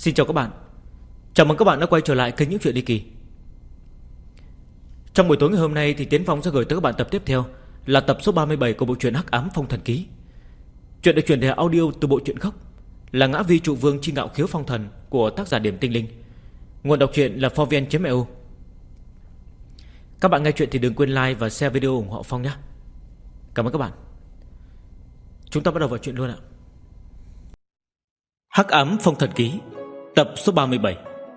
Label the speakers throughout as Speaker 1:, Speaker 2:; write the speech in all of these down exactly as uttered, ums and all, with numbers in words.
Speaker 1: Xin chào các bạn. Chào mừng các bạn đã quay trở lại kênh Những Chuyện Ly Kỳ. Trong buổi tối ngày hôm nay thì Tiến Phong sẽ gửi tới các bạn tập tiếp theo, là tập số ba mươi bảy của bộ truyện Hắc Ám Phong Thần Ký. Chuyện được truyền thể audio từ bộ truyện gốc, là Ngã Vi Trụ Vương Chi Ngạo Khiếu Phong Thần của tác giả Điểm Tinh Linh. Nguồn đọc truyện là forvn chấm e u. Các bạn nghe chuyện thì đừng quên like và share video ủng hộ Phong nhé. Cảm ơn các bạn. Chúng ta bắt đầu vào chuyện luôn ạ. Hắc Ám Phong Thần Ký, tập số ba mươi bảy.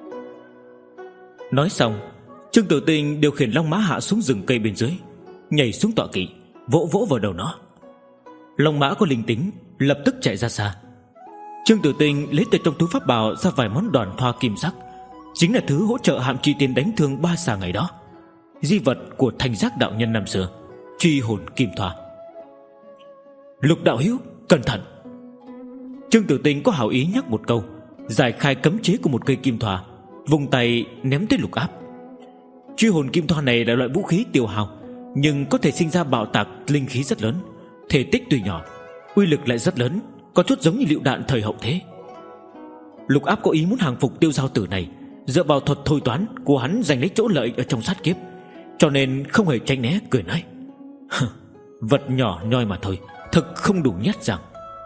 Speaker 1: Nói xong, Trương Tử Tinh điều khiển long mã hạ xuống rừng cây bên dưới, nhảy xuống tọa kỵ, vỗ vỗ vào đầu nó. Long mã có linh tính, lập tức chạy ra xa. Trương Tử Tinh lấy từ trong túi pháp bảo ra vài món đoàn thoa kim sắc, chính là thứ hỗ trợ Hạm Chi Tiên đánh thương ba xà ngày đó, di vật của Thanh Giác đạo nhân năm xưa, truy hồn kim thoa. Lục đạo hữu, cẩn thận! Trương Tử Tinh có hảo ý nhắc một câu, giải khai cấm chế của một cây kim thoa, vùng tay ném tới Lục Áp. Truy hồn kim thoa này là loại vũ khí tiêu hao, nhưng có thể sinh ra bạo tạc linh khí rất lớn. Thể tích tuy nhỏ, uy lực lại rất lớn, có chút giống như lựu đạn thời hậu thế. Lục Áp có ý muốn hàng phục Tiêu Giao Tử này, dựa vào thuật thôi toán của hắn giành lấy chỗ lợi ở trong sát kiếp, cho nên không hề tránh né, cười nói: vật nhỏ nhoi mà thôi, thực không đủ nhát rằng.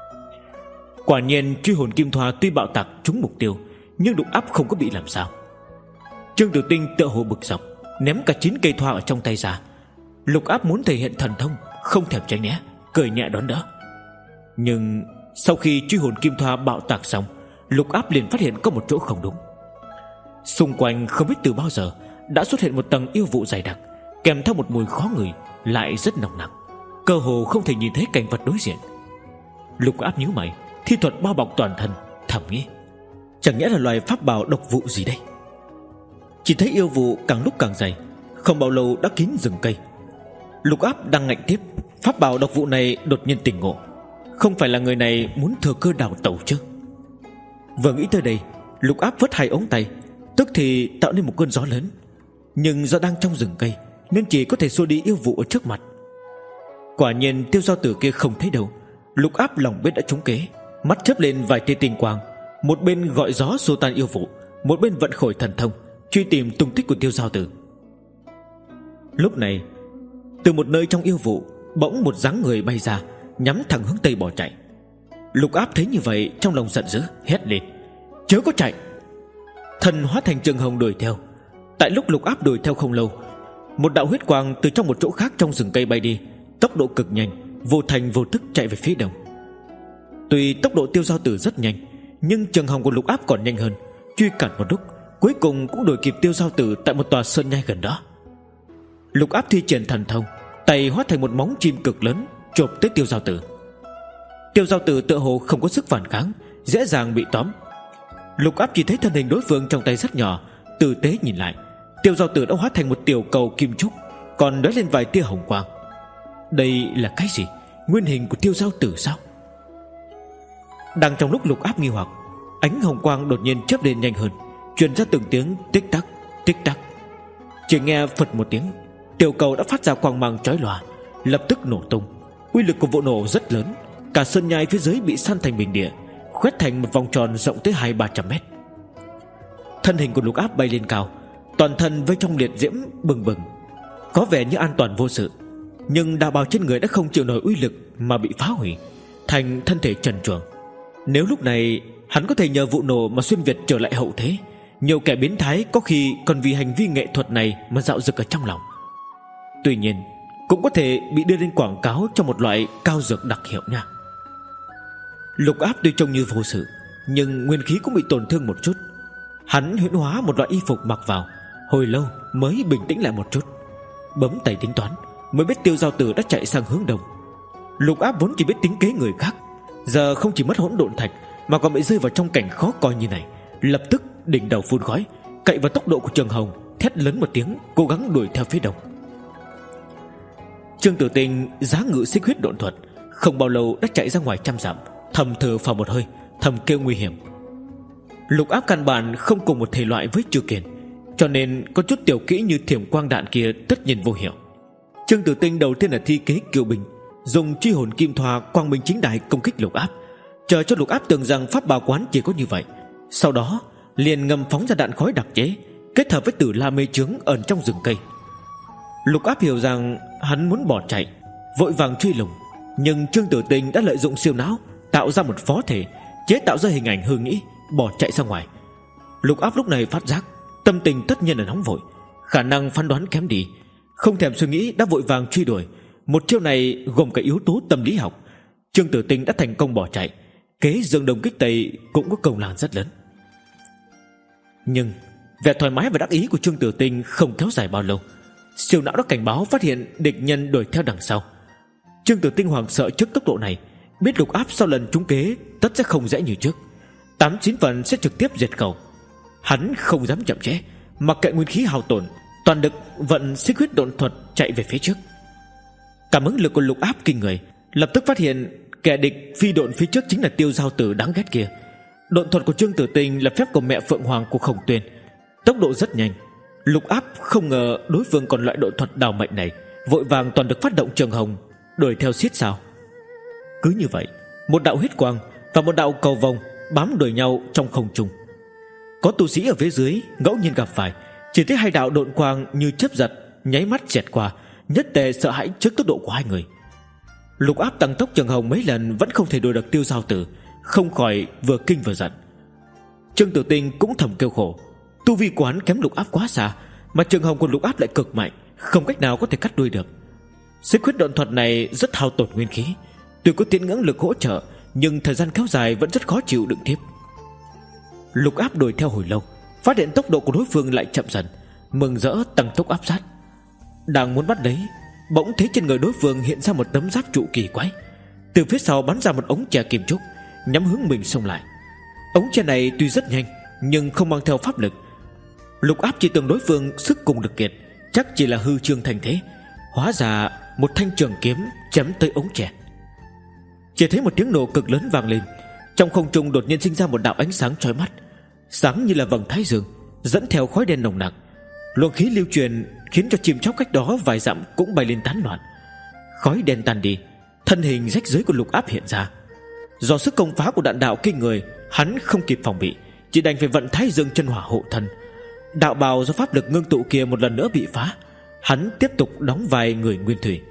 Speaker 1: Quả nhiên truy hồn kim thoa tuy bạo tạc trúng mục tiêu, nhưng Lục Áp không có bị làm sao. Trương Tử Tinh tựa hồ bực dọc, ném cả chín cây thoa ở trong tay ra. Lục Áp muốn thể hiện thần thông, không thèm tránh né, cười nhẹ đón đỡ. Nhưng sau khi truy hồn kim thoa bạo tạc xong, Lục Áp liền phát hiện có một chỗ không đúng. Xung quanh không biết từ bao giờ đã xuất hiện một tầng yêu vụ dày đặc, kèm theo một mùi khó ngửi lại rất nồng nặc, cơ hồ không thể nhìn thấy cảnh vật đối diện. Lục Áp nhíu mày, thi thuật bao bọc toàn thân, thầm nghĩ: chẳng nhẽ là loài pháp bảo độc vụ gì đây? Chỉ thấy yêu vụ càng lúc càng dày, không bao lâu đã kín rừng cây. Lục Áp đang ngạnh tiếp, pháp bảo độc vụ này đột nhiên tỉnh ngộ, không phải là người này muốn thừa cơ đào tẩu chứ? Vừa nghĩ tới đây, Lục Áp vớt hai ống tay, tức thì tạo nên một cơn gió lớn. Nhưng do đang trong rừng cây nên chỉ có thể xua đi yêu vụ ở trước mặt. Quả nhiên Tiêu Giao Tử kia không thấy đâu. Lục Áp lòng biết đã trúng kế, mắt chớp lên vài tia tinh quang, một bên gọi gió xua tan yêu vụ, một bên vận khởi thần thông truy tìm tung tích của Tiêu Giao Tử. Lúc này, từ một nơi trong yêu vụ, bỗng một dáng người bay ra, nhắm thẳng hướng tây bỏ chạy. Lục Áp thấy như vậy, trong lòng giận dữ, hét lên: chớ có chạy! Thần hóa thành Trường Hồng đuổi theo. Tại lúc Lục Áp đuổi theo không lâu, một đạo huyết quang từ trong một chỗ khác trong rừng cây bay đi, tốc độ cực nhanh, vô thành vô tức chạy về phía đông. Tuy tốc độ Tiêu Giao Tử rất nhanh, nhưng Trường Hồng của Lục Áp còn nhanh hơn, truy cản một lúc, cuối cùng cũng đuổi kịp Tiêu Giao Tử tại một tòa sơn nhai gần đó. Lục Áp thi triển thần thông, tay hóa thành một móng chim cực lớn, chộp tới Tiêu Giao Tử. Tiêu Giao Tử tựa hồ không có sức phản kháng, dễ dàng bị tóm. Lục Áp chỉ thấy thân hình đối phương trong tay rất nhỏ, tử tế nhìn lại, Tiêu Giao Tử đã hóa thành một tiểu cầu kim trúc, còn lóe lên vài tia hồng quang. Đây là cái gì? Nguyên hình của Tiêu Giao Tử sao? Đang trong lúc Lục Áp nghi hoặc, ánh hồng quang đột nhiên chớp lên nhanh hơn, truyền ra từng tiếng tích tắc, tích tắc. Chỉ nghe phật một tiếng, tiểu cầu đã phát ra quang mang chói lòa, lập tức nổ tung. Uy lực của vụ nổ rất lớn, cả sơn nhai phía dưới bị san thành bình địa, khoét thành một vòng tròn rộng tới hai ba trăm mét. Thân hình của Lục Áp bay lên cao, toàn thân vây trong liệt diễm bừng bừng, có vẻ như an toàn vô sự, nhưng đạo bào trên người đã không chịu nổi uy lực mà bị phá hủy, thành thân thể trần truồng. Nếu lúc này hắn có thể nhờ vụ nổ mà xuyên việt trở lại hậu thế, nhiều kẻ biến thái có khi còn vì hành vi nghệ thuật này mà dạo dực ở trong lòng. Tuy nhiên cũng có thể bị đưa lên quảng cáo cho một loại cao dược đặc hiệu nha. Lục Áp tuy trông như vô sự, nhưng nguyên khí cũng bị tổn thương một chút. Hắn huyễn hóa một loại y phục mặc vào, hồi lâu mới bình tĩnh lại một chút. Bấm tay tính toán, mới biết Tiêu Giao Tử đã chạy sang hướng đông. Lục Áp vốn chỉ biết tính kế người khác, giờ không chỉ mất hỗn độn thạch mà còn bị rơi vào trong cảnh khó coi như này, lập tức đỉnh đầu phun khói, cậy vào tốc độ của Trường Hồng, thét lớn một tiếng, cố gắng đuổi theo phía đông. Trương Tử Tinh giá ngự xích huyết độn thuật, không bao lâu đã chạy ra ngoài trăm dặm, thầm thở phào một hơi, thầm kêu nguy hiểm. Lục Áp căn bản không cùng một thể loại với Trư Kiền, cho nên có chút tiểu kỹ như thiểm quang đạn kia tất nhiên vô hiệu. Trương Tử Tinh đầu tiên là thi kế kiều binh, dùng truy hồn kim thoa quang minh chính đại công kích Lục Áp, chờ cho Lục Áp tưởng rằng pháp bảo quán chỉ có như vậy, sau đó liền ngầm phóng ra đạn khói đặc chế, kết hợp với tử la mê chướng ẩn trong rừng cây. Lục Áp hiểu rằng hắn muốn bỏ chạy, vội vàng truy lùng, nhưng Trương Tử Tinh đã lợi dụng siêu não tạo ra một phó thể, chế tạo ra hình ảnh hư nghĩ, bỏ chạy ra ngoài. Lục Áp lúc này phát giác tâm tình tất nhiên là nóng vội, khả năng phán đoán kém đi, không thèm suy nghĩ đã vội vàng truy đuổi. Một chiêu này gồm cả yếu tố tâm lý học. Trương Tử Tinh đã thành công bỏ chạy, kế dương đông kích tây cũng có công lao rất lớn. Nhưng vẻ thoải mái và đắc ý của Trương Tử Tinh không kéo dài bao lâu. Siêu não đã cảnh báo phát hiện địch nhân đuổi theo đằng sau. Trương Tử Tinh hoảng sợ trước tốc độ này, biết Lục Áp sau lần trúng kế tất sẽ không dễ như trước, tám chín phần sẽ trực tiếp diệt khẩu. Hắn không dám chậm trễ, mặc kệ nguyên khí hao tổn, toàn lực vận xích huyết độn thuật chạy về phía trước. Cảm ứng lực của Lục Áp kinh người, lập tức phát hiện kẻ địch phi độn phía trước chính là Tiêu Giao Tử đáng ghét kia. Độn thuật của Trương Tử Tinh là phép của mẹ Phượng Hoàng của Khổng Tuyên, tốc độ rất nhanh. Lục Áp không ngờ đối phương còn loại độn thuật đào mệnh này, vội vàng toàn lực phát động Trường Hồng đuổi theo xiết sao. Cứ như vậy, một đạo huyết quang và một đạo cầu vồng bám đuổi nhau trong không trung. Có tu sĩ ở phía dưới ngẫu nhiên gặp phải, chỉ thấy hai đạo độn quang như chớp giật nháy mắt xẹt qua, nhất tề sợ hãi trước tốc độ của hai người. Lục Áp tăng tốc Trường Hồng mấy lần vẫn không thể đuổi được Tiêu Giao Tử, không khỏi vừa kinh vừa giận. Trương Tử Tinh cũng thầm kêu khổ, tu vi của hắn kém Lục Áp quá xa, mà Trường Hồng của Lục Áp lại cực mạnh, không cách nào có thể cắt đuôi được. Xích huyết độn thuật này rất hao tổn nguyên khí, tuy có tiễn ngưỡng lực hỗ trợ, nhưng thời gian kéo dài vẫn rất khó chịu đựng tiếp. Lục Áp đuổi theo hồi lâu, phát hiện tốc độ của đối phương lại chậm dần, mừng rỡ tăng tốc áp sát. Đang muốn bắt lấy, bỗng thấy trên người đối phương hiện ra một tấm giáp trụ kỳ quái, từ phía sau bắn ra một ống chè kim trúc, nhắm hướng mình xông lại. Ống chè này tuy rất nhanh, nhưng không mang theo pháp lực. Lục Áp chỉ tưởng đối phương sức cùng lực kiệt, chắc chỉ là hư trương thành thế, hóa ra một thanh trường kiếm chém tới ống chè. Chỉ thấy một tiếng nổ cực lớn vang lên, trong không trung đột nhiên sinh ra một đạo ánh sáng chói mắt, sáng như là vầng thái dương, dẫn theo khói đen nồng nặc. Luồng khí lưu truyền khiến cho chim chóc cách đó vài dặm cũng bay lên tán loạn. Khói đen tan đi, thân hình rách rưới của Lục Áp hiện ra. Do sức công phá của đạn đạo kinh người, hắn không kịp phòng bị, chỉ đành phải vận thái dương chân hỏa hộ thân. Đạo bào do pháp lực ngưng tụ kia một lần nữa bị phá, hắn tiếp tục đóng vai người nguyên thủy.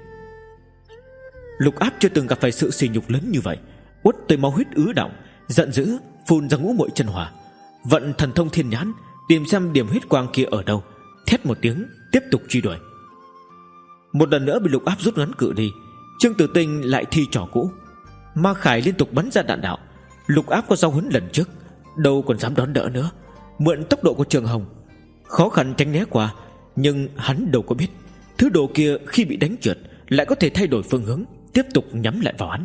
Speaker 1: Lục Áp chưa từng gặp phải sự sỉ nhục lớn như vậy, uất tới máu huyết ứ đọng, giận dữ phun ra ngũ muội chân hỏa, vận thần thông thiên nhãn tìm xem điểm huyết quang kia ở đâu, thét một tiếng tiếp tục truy đuổi. Một lần nữa bị Lục Áp rút ngắn cự đi, Trương Tử Tinh lại thi trò cũ, Ma Khải liên tục bắn ra đạn đạo. Lục Áp có giao huấn lần trước, đâu còn dám đón đỡ nữa, mượn tốc độ của Trường Hồng khó khăn tránh né qua, nhưng hắn đâu có biết thứ đồ kia khi bị đánh trượt lại có thể thay đổi phương hướng, tiếp tục nhắm lại vào hắn.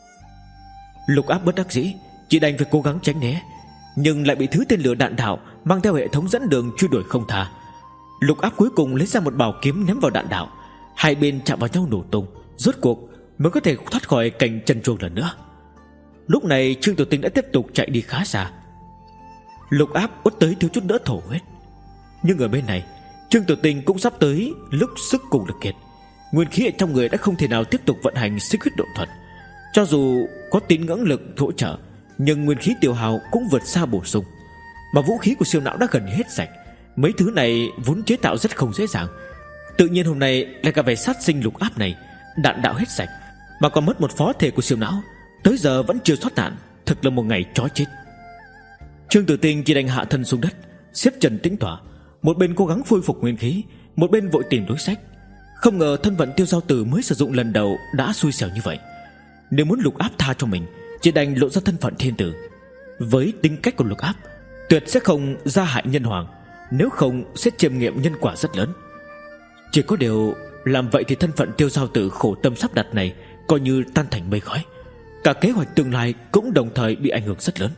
Speaker 1: Lục Áp bất đắc dĩ chỉ đành phải cố gắng tránh né, nhưng lại bị thứ tên lửa đạn đạo mang theo hệ thống dẫn đường truy đuổi không tha. Lục Áp cuối cùng lấy ra một bảo kiếm ném vào đạn đạo, hai bên chạm vào nhau nổ tung, rốt cuộc mới có thể thoát khỏi cảnh chân chuồng lần nữa. Lúc này Trương Tử Tinh đã tiếp tục chạy đi khá xa. Lục Áp uất tới thiếu chút nữa thổ huyết, nhưng ở bên này Trương Tử Tinh cũng sắp tới lúc sức cùng lực kiệt, nguyên khí ở trong người đã không thể nào tiếp tục vận hành xích huyết độn thuật. Cho dù có tín ngưỡng lực hỗ trợ, nhưng nguyên khí tiêu hao cũng vượt xa bổ sung, mà vũ khí của siêu não đã gần hết sạch. Mấy thứ này vốn chế tạo rất không dễ dàng, tự nhiên hôm nay lại gặp phải sát sinh Lục Áp này, đạn đạo hết sạch, mà còn mất một phó thể của siêu não, tới giờ vẫn chưa thoát nạn, thực là một ngày chói chết. Trương Tử Tinh chỉ đành hạ thân xuống đất, xếp chân tĩnh tọa, một bên cố gắng khôi phục nguyên khí, một bên vội tìm đối sách. Không ngờ thân vận Tiêu Giao Tử mới sử dụng lần đầu đã xui xẻo như vậy. Nếu muốn Lục Áp tha cho mình, chỉ đành lộ ra thân phận thiên tử. Với tính cách của Lục Áp, tuyệt sẽ không gia hại nhân hoàng, nếu không sẽ chiêm nghiệm nhân quả rất lớn. Chỉ có điều làm vậy thì thân phận Tiêu Giao Tử khổ tâm sắp đặt này coi như tan thành mây khói, cả kế hoạch tương lai cũng đồng thời bị ảnh hưởng rất lớn.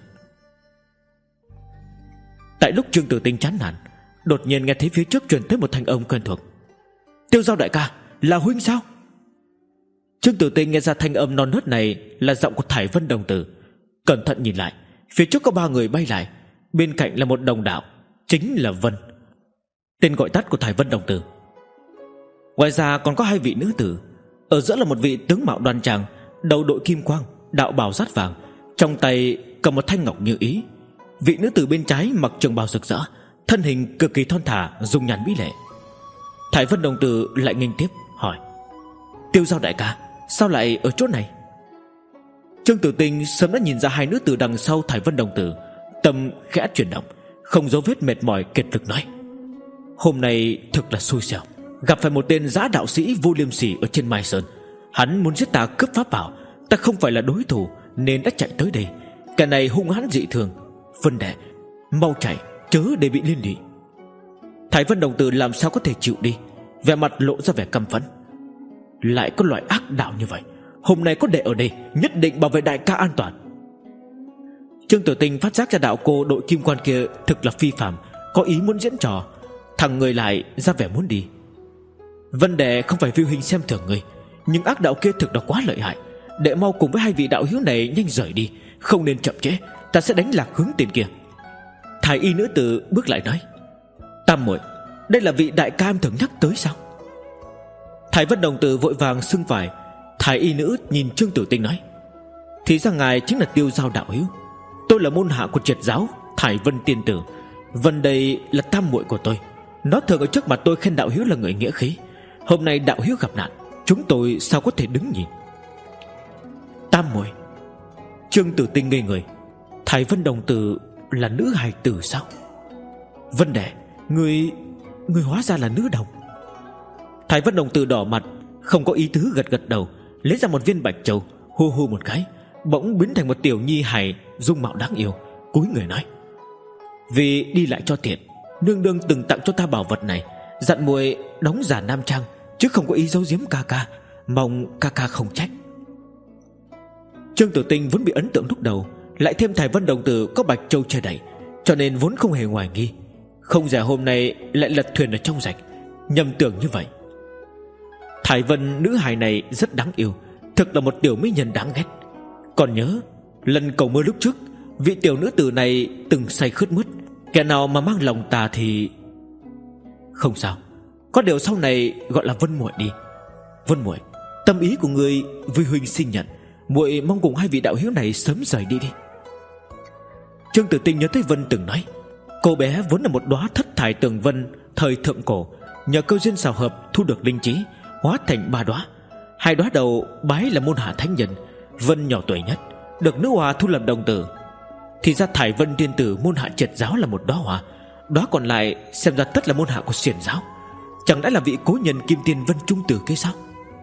Speaker 1: Tại lúc Trương Tử Tinh chán nản, đột nhiên nghe thấy phía trước truyền tới một thanh âm quen thuộc. Tiêu Giao đại ca, là huynh sao? Trương Tử Tinh nghe ra thanh âm non nớt này là giọng của Thải Vân đồng tử, cẩn thận nhìn lại, phía trước có ba người bay lại, bên cạnh là một đồng đạo, chính là Vân, tên gọi tắt của Thải Vân đồng tử. Ngoài ra còn có hai vị nữ tử, ở giữa là một vị tướng mạo đoan trang, đầu đội kim quang, đạo bào rát vàng, trong tay cầm một thanh ngọc như ý. Vị nữ tử bên trái mặc trường bào rực rỡ, thân hình cực kỳ thon thả, dung nhan mỹ lệ. Thải Vân đồng tử lại nghênh tiếp hỏi: Tiêu Giao đại ca, sao lại ở chỗ này? Trương Tử Tinh sớm đã nhìn ra hai nữ tử đằng sau Thải Vân đồng tử, tâm khẽ chuyển động, không dấu vết mệt mỏi kiệt lực nói: Hôm nay thực là xui xẻo, gặp phải một tên dã đạo sĩ vô liêm sỉ ở trên Mai Sơn. Hắn muốn giết ta cướp pháp bảo, ta không phải là đối thủ nên đã chạy tới đây. Kẻ này hung hãn dị thường. Vân đệ, mau chạy, chớ để bị liên lụy. Thải Vân đồng tử làm sao có thể chịu đi, vẻ mặt lộ ra vẻ căm phẫn. Lại có loại ác đạo như vậy, hôm nay có đệ ở đây, nhất định bảo vệ đại ca an toàn. Trương Tử Tinh phát giác ra đạo cô đội kim quan kia thực là phi phàm, có ý muốn diễn trò, thằng người lại ra vẻ muốn đi. Vân đệ không phải viu hình xem thường người, nhưng ác đạo kia thực là quá lợi hại. Đệ mau cùng với hai vị đạo hữu này nhanh rời đi, không nên chậm trễ, ta sẽ đánh lạc hướng tên kia. Thái y nữ tử bước lại nói: Tam muội, đây là vị đại ca em thường nhắc tới sao? Thái Vân đồng tử vội vàng xưng phải. Thái y nữ nhìn Trương Tử Tinh nói: Thì ra ngài chính là Tiêu Giao đạo hữu. Tôi là môn hạ của triệt giáo Thái Vân tiên tử. Vân đây là tam muội của tôi. Nó thường ở trước mặt tôi khen đạo hữu là người nghĩa khí. Hôm nay đạo hữu gặp nạn, chúng tôi sao có thể đứng nhìn. Tam muội. Trương Tử Tinh ngây người. Thái Vân đồng tử là nữ hài tử sao? Vân đệ, người người hóa ra là nữ đồng. Thái Vân đồng tử đỏ mặt, không có ý tứ gật gật đầu, lấy ra một viên bạch châu, hô hô một cái, bỗng biến thành một tiểu nhi hài dung mạo đáng yêu, cúi người nói: Vì đi lại cho tiện, nương nương từng tặng cho ta bảo vật này, dặn muội đóng giả nam trang, chứ không có ý giấu giếm ca ca, mong ca ca không trách. Trương Tử Tinh vốn bị ấn tượng lúc đầu, lại thêm Thái Vân đồng tử có bạch châu che đậy, cho nên vốn không hề hoài nghi. Không dè hôm nay lại lật thuyền ở trong rạch, nhầm tưởng như vậy. Thái Vân nữ hài này rất đáng yêu, thực là một tiểu mỹ nhân đáng ghét. Còn nhớ lần cầu mưa lúc trước, vị tiểu nữ tử này từng say khướt mướt, kẻ nào mà mang lòng tà thì... Không sao, có điều sau này gọi là Vân muội đi. Vân muội, tâm ý của người Vi huynh xin nhận, muội mong cùng hai vị đạo hữu này sớm rời đi đi. Trương Tử Tinh nhớ tới Vân từng nói, cô bé vốn là một đóa thất thải tường vân thời thượng cổ, nhờ câu duyên xào hợp thu được linh trí, hóa thành ba đóa. Hai đóa đầu bái là môn hạ thánh nhân, Vân nhỏ tuổi nhất, được nữ hoa thu làm đồng tử. Thì ra Thải Vân tiên tử môn hạ triệt giáo là một đóa hoa, đóa còn lại xem ra tất là môn hạ của xiển giáo. Chẳng lẽ là vị cố nhân Kim Tiên Vân Trung Tử kia sao?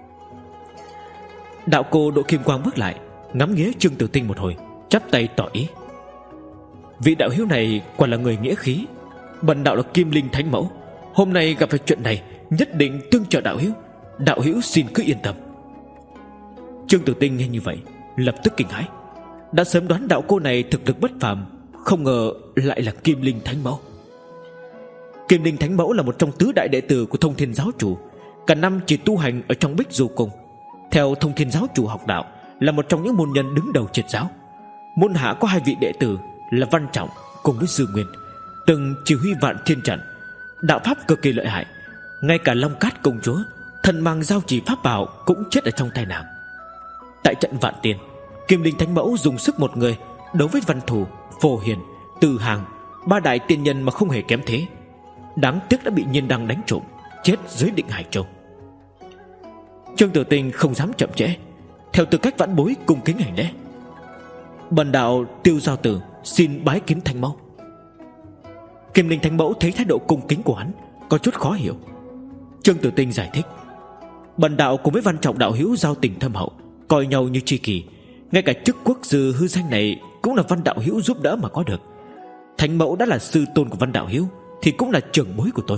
Speaker 1: Đạo cô độ kim quang bước lại, ngắm nghía Trương Tử Tinh một hồi, chắp tay tỏ ý: Vị đạo hữu này quả là người nghĩa khí, bần đạo là Kim Linh Thánh Mẫu, hôm nay gặp phải chuyện này nhất định tương trợ đạo hữu, đạo hữu xin cứ yên tâm. Trương Tử Tinh nghe như vậy lập tức kinh hãi, đã sớm đoán đạo cô này thực lực bất phàm, không ngờ lại là Kim Linh Thánh Mẫu. Kim Linh Thánh Mẫu là một trong tứ đại đệ tử của Thông Thiên giáo chủ, cả năm chỉ tu hành ở trong Bích Du Cung. Theo Thông Thiên giáo chủ học đạo, là một trong những môn nhân đứng đầu triệt giáo. Môn hạ có hai vị đệ tử là Văn Trọng cùng với Dư Nguyên, từng chỉ huy vạn thiên trận, đạo pháp cực kỳ lợi hại. Ngay cả Long Cát công chúa, thần mang giao chỉ pháp bảo cũng chết ở trong tay nàng. Tại trận Vạn Tiên, Kim Linh Thánh Mẫu dùng sức một người đấu với Văn Thủ, Phổ Hiền, Từ Hàng, ba đại tiên nhân mà không hề kém thế. Đáng tiếc đã bị Nhiên Đăng đánh trộm, chết dưới Định Hải Châu. Trương Tử Tinh không dám chậm trễ, theo tư cách vãn bối cung kính hành lễ: Bần đạo Tiêu Giao Tử xin bái kiến Thánh Mẫu. Kim Linh Thánh Mẫu thấy thái độ cung kính của hắn có chút khó hiểu. Trương Tử Tinh giải thích: Bần đạo cùng với Văn Trọng đạo hữu giao tình thâm hậu, coi nhau như tri kỷ, ngay cả chức quốc sư hư danh này cũng là Văn đạo hữu giúp đỡ mà có được. Thánh Mẫu đã là sư tôn của Văn đạo hữu thì cũng là trưởng bối của tôi.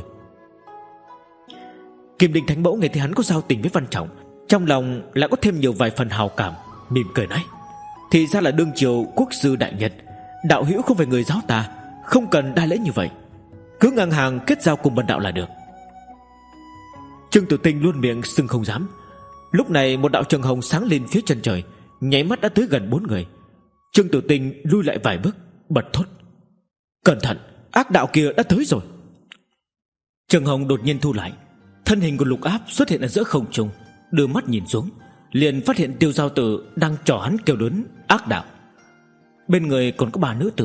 Speaker 1: Kim Linh Thánh Mẫu nghe thấy hắn có giao tình với Văn Trọng, trong lòng lại có thêm nhiều vài phần hào cảm, mỉm cười nói: Thì ra là đương triều quốc sư đại nhân, đạo hữu không phải người giáo ta, không cần đa lễ như vậy, cứ ngang hàng kết giao cùng bần đạo là được. Trương Tử Tinh luôn miệng sưng không dám. Lúc này một đạo trường hồng sáng lên phía chân trời, nháy mắt đã tới gần bốn người. Trương Tử Tinh lui lại vài bước, bật thốt: Cẩn thận, ác đạo kia đã tới rồi. Trường hồng đột nhiên thu lại, thân hình của Lục Áp xuất hiện ở giữa không trung, đưa mắt nhìn xuống, liền phát hiện Tiêu Giao Tử đang trỏ hắn kêu lớn ác đạo. Bên người còn có ba nữ tử,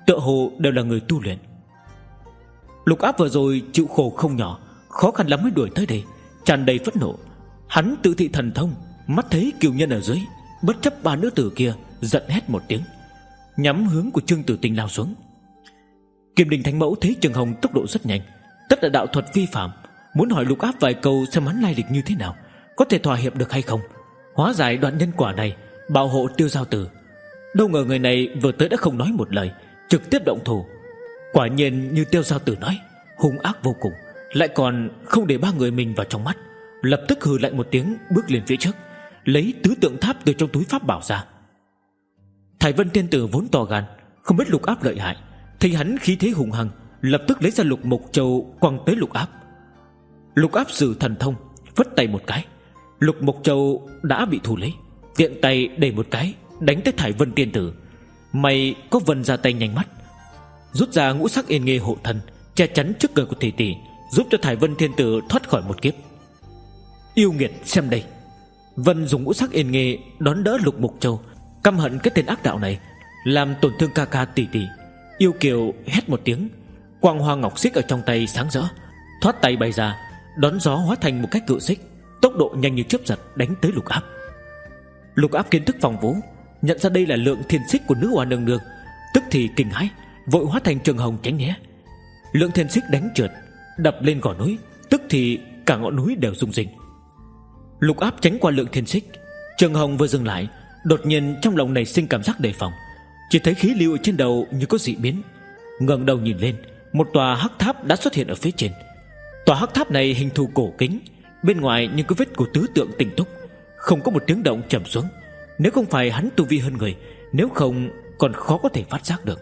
Speaker 1: tựa hồ đều là người tu luyện. Lục Áp vừa rồi chịu khổ không nhỏ, khó khăn lắm mới đuổi tới đây, tràn đầy phẫn nộ. Hắn tự thị thần thông, mắt thấy kiều nhân ở dưới, bất chấp ba nữ tử kia, giận hét một tiếng, nhắm hướng của Trương Tử Tinh lao xuống. Kim Đình Thánh Mẫu thấy Trường Hồng tốc độ rất nhanh, tất là đạo thuật vi phạm, muốn hỏi Lục Áp vài câu xem hắn lai lịch như thế nào, có thể thỏa hiệp được hay không, hóa giải đoạn nhân quả này, bảo hộ Tiêu Giao Tử. Đâu ngờ người này vừa tới đã không nói một lời, trực tiếp động thủ. Quả nhiên như Tiêu Giao Tử nói, hung ác vô cùng, lại còn không để ba người mình vào trong mắt. Lập tức hừ lạnh một tiếng, bước lên phía trước, lấy tứ tượng tháp từ trong túi pháp bảo ra. Thải Vân Tiên Tử vốn to gan, không biết Lục Áp lợi hại, thấy hắn khí thế hùng hăng, lập tức lấy ra Lục Mộc Châu quăng tới Lục Áp. Lục Áp sử thần thông, phất tay một cái, Lục Mộc Châu đã bị thu lấy, tiện tay đẩy một cái, đánh tới Thải Vân Tiên Tử. May có Vân ra tay nhanh mắt, rút ra ngũ sắc yên nghê hộ thân, che chắn trước người của tỷ tỷ, giúp cho Thải Vân Tiên Tử thoát khỏi một kiếp. Yêu nghiệt, xem đây! Vân dùng ngũ sắc yên nghê đón đỡ Lục Mộc Châu, căm hận cái tên ác đạo này làm tổn thương ca ca tỷ tỷ. Yêu kiều hét một tiếng, quang hoa ngọc xích ở trong tay sáng rỡ, thoát tay bay ra, đón gió hóa thành một cái cự xích, tốc độ nhanh như chớp giật đánh tới Lục Áp. Lục Áp kiến thức phong phú, nhận ra đây là lượng thiên xích của nữ hoa nương nương, tức thì kinh hãi, vội hóa thành Trường Hồng tránh né. Lượng thiên xích đánh trượt, đập lên gò núi, tức thì cả ngọn núi đều rung rinh. Lục Áp tránh qua lượng thiên xích, Trường Hồng vừa dừng lại, đột nhiên trong lòng nảy sinh cảm giác đề phòng, chỉ thấy khí lưu ở trên đầu như có dị biến. Ngẩng đầu nhìn lên, một tòa hắc tháp đã xuất hiện ở phía trên. Tòa hắc tháp này hình thù cổ kính, bên ngoài nhưng có vết của tứ tượng tinh túc, không có một tiếng động trầm xuống. Nếu không phải hắn tu vi hơn người, nếu không còn khó có thể phát giác được.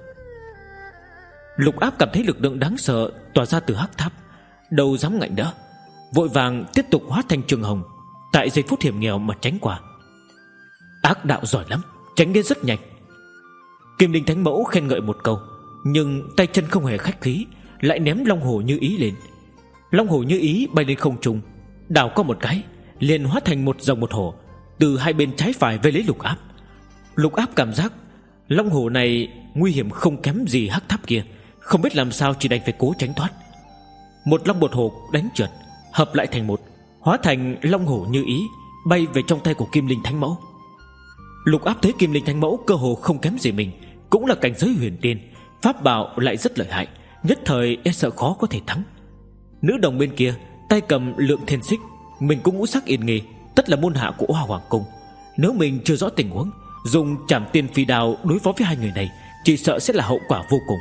Speaker 1: Lục Áp cảm thấy lực lượng đáng sợ tỏa ra từ hắc tháp, đâu dám ngạnh đỡ, vội vàng tiếp tục hóa thành Trường Hồng, tại giây phút hiểm nghèo mà tránh qua. Ác đạo giỏi lắm, tránh đi rất nhanh. Kim Linh Thánh Mẫu khen ngợi một câu, nhưng tay chân không hề khách khí, lại ném Long Hổ Như Ý lên. Long Hổ Như Ý bay lên không trung, đảo qua một cái, liền hóa thành một rồng một hổ, từ hai bên trái phải vây lấy Lục Áp. Lục Áp cảm giác Long Hổ này nguy hiểm không kém gì hắc tháp kia, không biết làm sao chỉ đành phải cố tránh thoát. Một long một hổ đánh trượt, hợp lại thành một, hóa thành Long Hổ Như Ý, bay về trong tay của Kim Linh Thánh Mẫu. Lục Áp thấy Kim Linh Thánh Mẫu cơ hồ không kém gì mình, cũng là cảnh giới huyền tiên, pháp bảo lại rất lợi hại, nhất thời e sợ khó có thể thắng. Nữ đồng bên kia tay cầm lượng thiên xích, mình cũng ngũ sắc yên nghề, tất là môn hạ của Hoa Hoàng Cung. Nếu mình chưa rõ tình huống, dùng Trảm Tiên Phi Đao đối phó với hai người này, chỉ sợ sẽ là hậu quả vô cùng.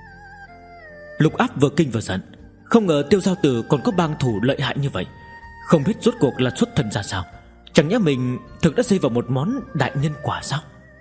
Speaker 1: Lục Áp vừa kinh vừa giận, không ngờ Tiêu Giao Tử còn có bang thủ lợi hại như vậy, không biết rốt cuộc là xuất thân ra sao. Chẳng nhẽ mình thực đã rơi vào một món đại nhân quả sao?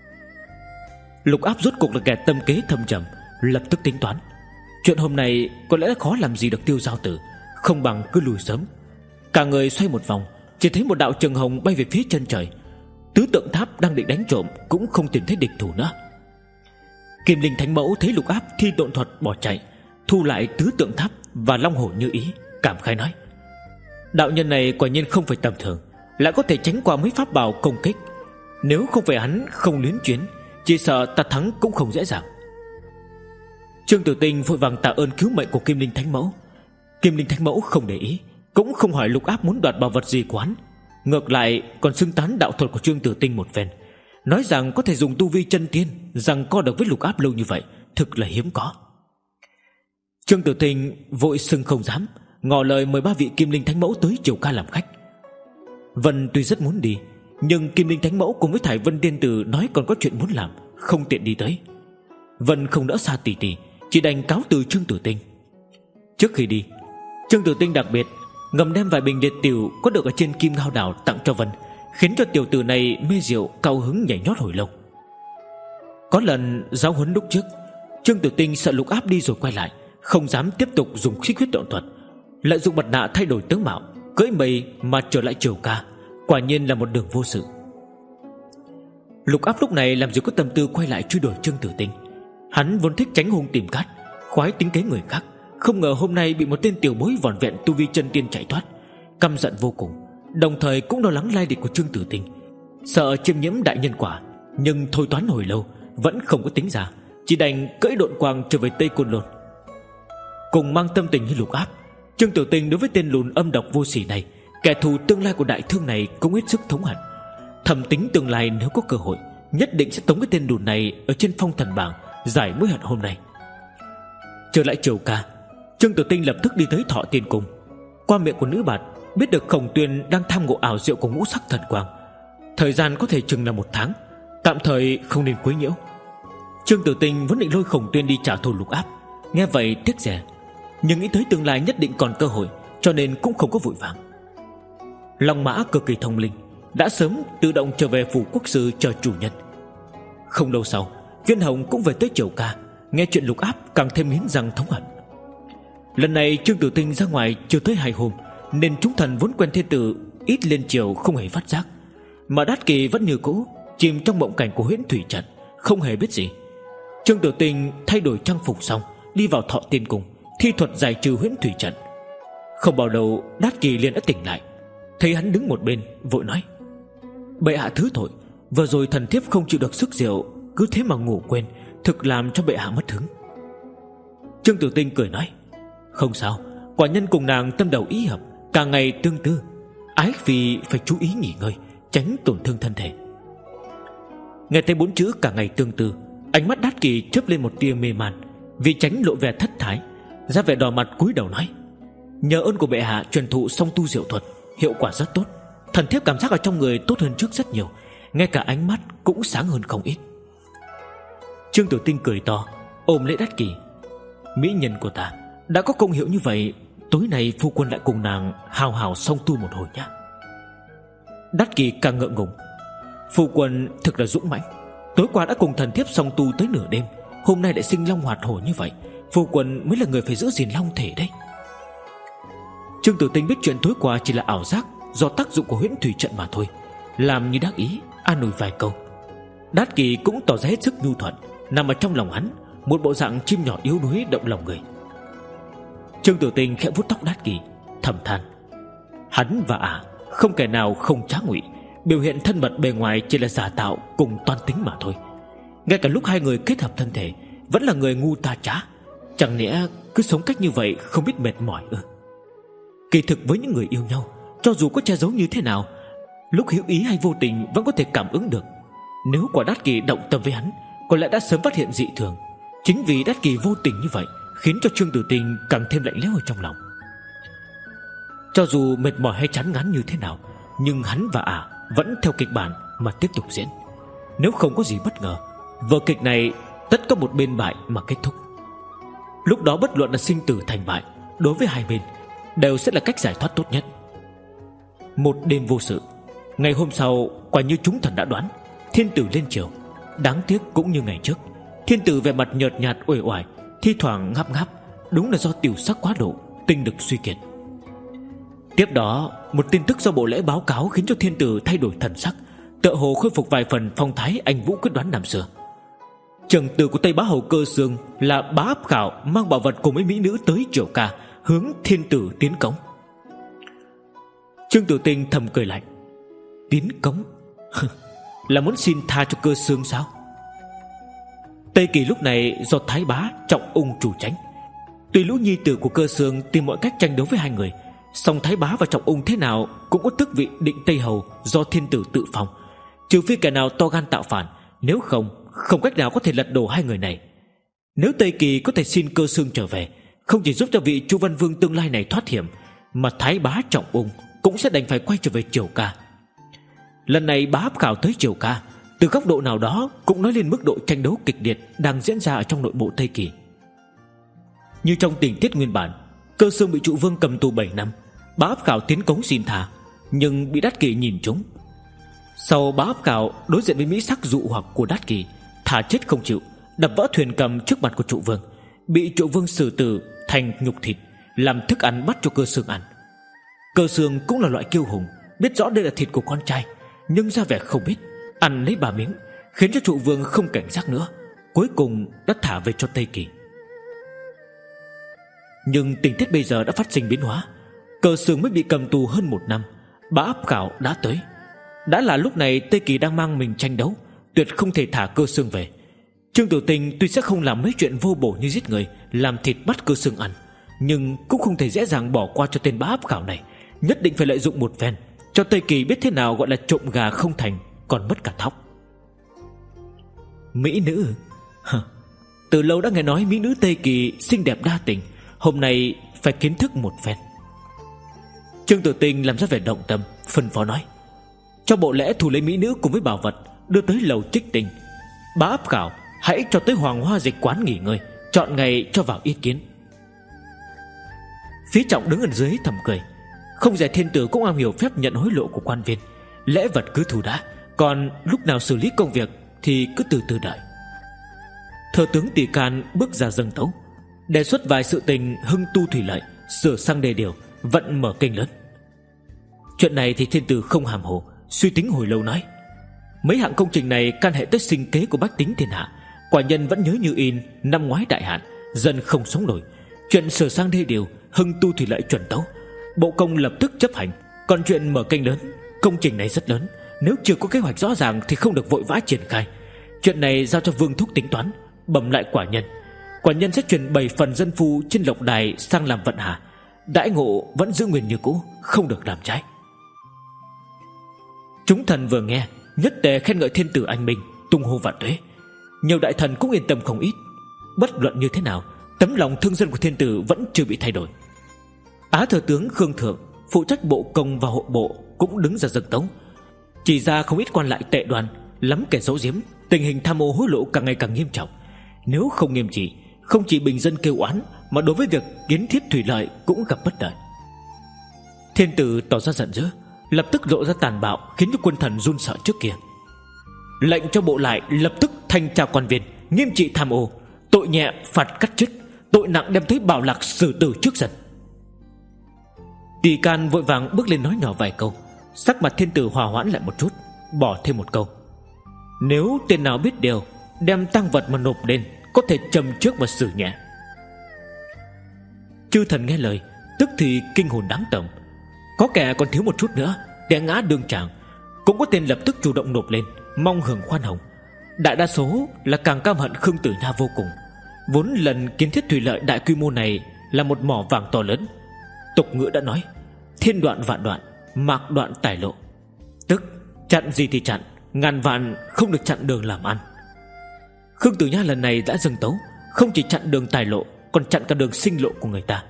Speaker 1: Lục Áp rốt cuộc là kẻ tâm kế thâm trầm, lập tức tính toán, chuyện hôm nay có lẽ khó làm gì được Tiêu Giao Tử, không bằng cứ lùi sớm. Cả người xoay một vòng, chỉ thấy một đạo trường hồng bay về phía chân trời. Tứ tượng tháp đang định đánh trộm cũng không tìm thấy địch thủ nữa. Kim Linh Thánh Mẫu thấy Lục Áp thi độn thuật bỏ chạy, thu lại tứ tượng tháp và Long Hổ Như Ý, cảm khái nói: đạo nhân này quả nhiên không phải tầm thường, lại có thể tránh qua mấy pháp bảo công kích. Nếu không phải hắn không luyến chuyến, chỉ sợ ta thắng cũng không dễ dàng. Trương Tử Tinh vội vàng tạ ơn cứu mệnh của Kim Linh Thánh Mẫu. Kim Linh Thánh Mẫu không để ý, cũng không hỏi Lục Áp muốn đoạt bảo vật gì của hắn, ngược lại còn xưng tán đạo thuật của Trương Tử Tinh một phen, nói rằng có thể dùng tu vi chân tiên rằng co được với Lục Áp lâu như vậy, thực là hiếm có. Trương Tử Tinh vội xưng không dám, ngỏ lời mời ba vị Kim Linh Thánh Mẫu tới triều ca làm khách. Vân tuy rất muốn đi, nhưng Kim Linh Thánh Mẫu cùng với Thải Vân Tiên Tử nói còn có chuyện muốn làm, không tiện đi tới. Vân không đỡ xa tỷ tỷ, chỉ đành cáo từ Trương Tử Tinh. Trước khi đi, Trương Tử Tinh đặc biệt ngầm đem vài bình liệt tiểu có được ở trên Kim Ngao Đảo tặng cho Vân, khiến cho tiểu tử này mê rượu cao hứng nhảy nhót hồi lâu. Có lần giáo huấn lúc trước, Trương Tử Tinh sợ Lục Áp đi rồi quay lại, không dám tiếp tục dùng xích huyết độn thuật, lại dùng mặt nạ thay đổi tướng mạo, cưỡi mây mà trở lại triều ca, quả nhiên là một đường vô sự. Lục Áp lúc này làm gì có tâm tư quay lại truy đuổi Trương Tử Tinh. Hắn vốn thích tránh hung tìm cát, khoái tính kế người khác, không ngờ hôm nay bị một tên tiểu bối vỏn vẹn tu vi chân tiên chạy thoát, căm giận vô cùng, đồng thời cũng lo lắng lai lịch của Trương Tử Tinh, sợ chiêm nhiễm đại nhân quả, nhưng thôi toán hồi lâu vẫn không có tính ra, chỉ đành cưỡi độn quang trở về Tây Côn Lôn. Cùng mang tâm tình như Lục Áp, Trương Tiểu Tinh đối với tên lùn âm độc vô sỉ này, kẻ thù tương lai của đại thương này, cũng hết sức thống hận. Thầm tính tương lai nếu có cơ hội, nhất định sẽ tống cái tên lùn này ở trên phong thần bảng, giải mối hận hôm nay. Trở lại Triều Ca, Trương Tiểu Tinh lập tức đi tới Thọ Tiên Cung. Qua miệng của nữ bạt biết được Khổng Tuyên đang tham ngộ ảo diệu của ngũ sắc thần quang. Thời gian có thể chừng là một tháng, tạm thời không nên quấy nhiễu. Trương Tiểu Tinh vốn định lôi Khổng Tuyên đi trả thù Lục Áp, nghe vậy tiếc rẻ, nhưng nghĩ tới tương lai nhất định còn cơ hội, cho nên cũng không có vội vàng. Long Mã cực kỳ thông linh, đã sớm tự động trở về phủ quốc sư chờ chủ nhân. Không lâu sau, Viên Hồng cũng về tới Triều Ca, nghe chuyện Lục Áp càng thêm nghiến răng thống hận. Lần này Trương Tiểu Tinh ra ngoài chưa tới hai hôm, nên chúng thần vốn quen thiên tử ít lên triều không hề phát giác, mà Đát Kỳ vẫn như cũ chìm trong mộng cảnh của huyễn thủy trận, không hề biết gì. Trương Tiểu Tinh thay đổi trang phục xong, đi vào Thọ Tiên Cung thi thuật giải trừ huyễn thủy trận. Không bao lâu Đát Kỳ liền đã tỉnh lại, thấy hắn đứng một bên vội nói: bệ hạ thứ tội, vừa rồi thần thiếp không chịu được sức rượu, cứ thế mà ngủ quên, thực làm cho bệ hạ mất hứng. Trương Tiểu Tinh cười nói: không sao, quả nhân cùng nàng tâm đầu ý hợp, càng ngày tương tư, ái phi phải chú ý nghỉ ngơi, tránh tổn thương thân thể. Nghe thấy bốn chữ cả ngày tương tư, ánh mắt Đát Kỳ chớp lên một tia mê man, vì tránh lộ vẻ thất thái, ra vẻ đỏ mặt cúi đầu nói: nhờ ơn của bệ hạ truyền thụ song tu diệu thuật, hiệu quả rất tốt, thần thiếp cảm giác ở trong người tốt hơn trước rất nhiều, ngay cả ánh mắt cũng sáng hơn không ít. Trương Tiểu Tinh cười to, ôm lấy Đát Kỳ: mỹ nhân của ta, đã có công hiệu như vậy, tối nay phu quân lại cùng nàng hào hào song tu một hồi nhé. Đát Kỳ càng ngượng ngùng: phu quân thực là dũng mãnh, tối qua đã cùng thần thiếp song tu tới nửa đêm, hôm nay lại sinh long hoạt hổ như vậy, phu quân mới là người phải giữ gìn long thể đấy. Trương Tiểu Tinh biết chuyện tối qua chỉ là ảo giác do tác dụng của huyễn thủy trận mà thôi, làm như đắc ý an ủi vài câu. Đát Kỳ cũng tỏ ra hết sức nhu thuận, nằm ở trong lòng hắn, một bộ dạng chim nhỏ yếu đuối động lòng người. Trương Tiểu Tinh khẽ vuốt tóc Đát Kỳ, thầm than: hắn và ả à, không kẻ nào không trá ngụy, biểu hiện thân mật bề ngoài chỉ là giả tạo cùng toan tính mà thôi. Ngay cả lúc hai người kết hợp thân thể, vẫn là người ngu ta trá. Chẳng lẽ cứ sống cách như vậy không biết mệt mỏi ư? Kỳ thực với những người yêu nhau, cho dù có che giấu như thế nào, lúc hữu ý hay vô tình vẫn có thể cảm ứng được. Nếu quả Đát Kỳ động tâm với hắn, có lẽ đã sớm phát hiện dị thường. Chính vì Đát Kỳ vô tình như vậy, khiến cho Trương Tiểu Tinh càng thêm lạnh lẽo ở trong lòng. Cho dù mệt mỏi hay chán ngán như thế nào, nhưng hắn và ả vẫn theo kịch bản mà tiếp tục diễn. Nếu không có gì bất ngờ, vở kịch này tất có một bên bại mà kết thúc. Lúc đó bất luận là sinh tử thành bại, đối với hai bên đều sẽ là cách giải thoát tốt nhất. Một đêm vô sự, ngày hôm sau quả như chúng thần đã đoán, thiên tử lên triều. Đáng tiếc cũng như ngày trước, thiên tử vẻ mặt nhợt nhạt uể oải, thi thoảng ngáp ngáp, đúng là do tiểu sắc quá độ, tinh lực suy kiệt. Tiếp đó, một tin tức do bộ lễ báo cáo khiến cho thiên tử thay đổi thần sắc, tựa hồ khôi phục vài phần phong thái anh vũ quyết đoán năm xưa. Trưởng tử của Tây Bá Hầu Cơ Xương là Bá Áp Khảo mang bảo vật cùng mấy mỹ nữ tới Triều Ca, hướng thiên tử tiến cống. Trương Tiểu Tinh thầm cười lạnh: tiến cống là muốn xin tha cho Cơ Xương sao? Tây Kỳ lúc này do Thái Bá Trọng Ung chủ tránh. Tuy lũ nhi tử của Cơ Xương tìm mọi cách tranh đấu với hai người, song Thái Bá và Trọng Ung thế nào cũng có tước vị định Tây Hầu do thiên tử tự phong, trừ phi kẻ nào to gan tạo phản, nếu không không cách nào có thể lật đổ hai người này. Nếu Tây Kỳ có thể xin Cơ Xương trở về, không chỉ giúp cho vị Chu Văn Vương tương lai này thoát hiểm, mà Thái Bá Trọng Ung cũng sẽ đành phải quay trở về Triều Ca. Lần này Bá Áp Khảo tới Triều Ca, từ góc độ nào đó cũng nói lên mức độ tranh đấu kịch liệt đang diễn ra ở trong nội bộ Tây Kỳ. Như trong tình tiết nguyên bản, Cơ Xương bị Trụ Vương cầm tù bảy năm, Bá Áp Khảo tiến cống xin tha, nhưng bị Đát Kỳ nhìn trúng. Sau Bá Áp Khảo đối diện với mỹ sắc dụ hoặc của Đát Kỳ, thà chết không chịu, đập vỡ thuyền cầm trước mặt của Trụ Vương, bị Trụ Vương xử tử thành nhục thịt, làm thức ăn bắt cho Cơ Xương ăn. Cơ Xương cũng là loại kiêu hùng, biết rõ đây là thịt của con trai, nhưng ra vẻ không biết, ăn lấy ba miếng, khiến cho Trụ Vương không cảnh giác nữa, cuối cùng đã thả về cho Tây Kỳ. Nhưng tình tiết bây giờ đã phát sinh biến hóa. Cơ Xương mới bị cầm tù hơn một năm, Bá Áp Khảo đã tới. Đã là lúc này Tây Kỳ đang mang mình tranh đấu, tuyệt không thể thả Cơ Xương về. Trương Tiểu Tinh tuy sẽ không làm mấy chuyện vô bổ như giết người, làm thịt bắt cơ xương ăn, nhưng cũng không thể dễ dàng bỏ qua cho tên bá áp khảo này. Nhất định phải lợi dụng một phen, cho Tây Kỳ biết thế nào gọi là trộm gà không thành, còn mất cả thóc. Mỹ nữ Hờ. Từ lâu đã nghe nói mỹ nữ Tây Kỳ xinh đẹp đa tình, hôm nay phải kiến thức một phen. Trương Tử Tinh làm ra vẻ động tâm, phân phó nói: cho bộ lễ thu lấy mỹ nữ cùng với bảo vật, đưa tới lầu Trích Tinh. Bá áp khảo hãy cho tới Hoàng Hoa Dịch quán nghỉ ngơi, chọn ngày cho vào ý kiến. Phía Trọng đứng ở dưới thầm cười. Không dè thiên tử cũng am hiểu phép nhận hối lộ của quan viên, lễ vật cứ thu đã, còn lúc nào xử lý công việc thì cứ từ từ đợi. Thừa tướng Tỷ Can bước ra dâng tấu, đề xuất vài sự tình hưng tu thủy lợi, sửa sang đê điều, vận mở kênh lớn. Chuyện này thì thiên tử không hàm hồ, suy tính hồi lâu nói: mấy hạng công trình này can hệ tới sinh kế của bách tính thiên hạ, quả nhân vẫn nhớ như in năm ngoái đại hạn, dân không sống nổi. Chuyện sửa sang đê điều, hưng tu thủy lợi chuẩn tấu, bộ công lập tức chấp hành. Còn chuyện mở kênh lớn, công trình này rất lớn, nếu chưa có kế hoạch rõ ràng thì không được vội vã triển khai. Chuyện này giao cho Vương Thúc tính toán, bẩm lại quả nhân. Quả nhân sẽ chuyển bảy phần dân phu trên lộc đài sang làm vận hà, đãi ngộ vẫn giữ nguyên như cũ, không được làm trái. Chúng thần vừa nghe nhất tề khen ngợi thiên tử anh minh, tung hô vạn tuế. Nhiều đại thần cũng yên tâm không ít. Bất luận như thế nào, tấm lòng thương dân của thiên tử vẫn chưa bị thay đổi. Á thừa tướng Khương Thượng, phụ trách bộ công và hộ bộ, cũng đứng ra dâng tấu, chỉ ra không ít quan lại tệ đoan, lắm kẻ giấu giếm, tình hình tham ô hối lộ càng ngày càng nghiêm trọng. Nếu không nghiêm trị, không chỉ bình dân kêu oán, mà đối với việc kiến thiết thủy lợi cũng gặp bất lợi. Thiên tử tỏ ra giận dữ, lập tức lộ ra tàn bạo, khiến cho quân thần run sợ trước kia. Lệnh cho bộ lại lập tức thanh tra quan viên, nghiêm trị tham ô, tội nhẹ phạt cắt chức, tội nặng đem tới bảo lạc xử tử trước dân. Tỷ Can vội vàng bước lên nói nhỏ vài câu. Sắc mặt thiên tử hòa hoãn lại một chút, bỏ thêm một câu: nếu tên nào biết điều, đem tang vật mà nộp lên, có thể trầm trước mà xử nhẹ. Chư thần nghe lời, tức thì kinh hồn đáng tởm. Có kẻ còn thiếu một chút nữa, té ngã đương tràng. Cũng có tên lập tức chủ động nộp lên, mong hưởng khoan hồng. Đại đa số là càng căm hận Khương Tử Nha vô cùng. Vốn lần kiến thiết thủy lợi đại quy mô này là một mỏ vàng to lớn. Tục ngữ đã nói: thiên đoạn vạn đoạn, mạc đoạn tài lộ. Tức chặn gì thì chặn, ngàn vạn không được chặn đường làm ăn. Khương Tử Nha lần này đã dâng tấu, không chỉ chặn đường tài lộ, còn chặn cả đường sinh lộ của người ta.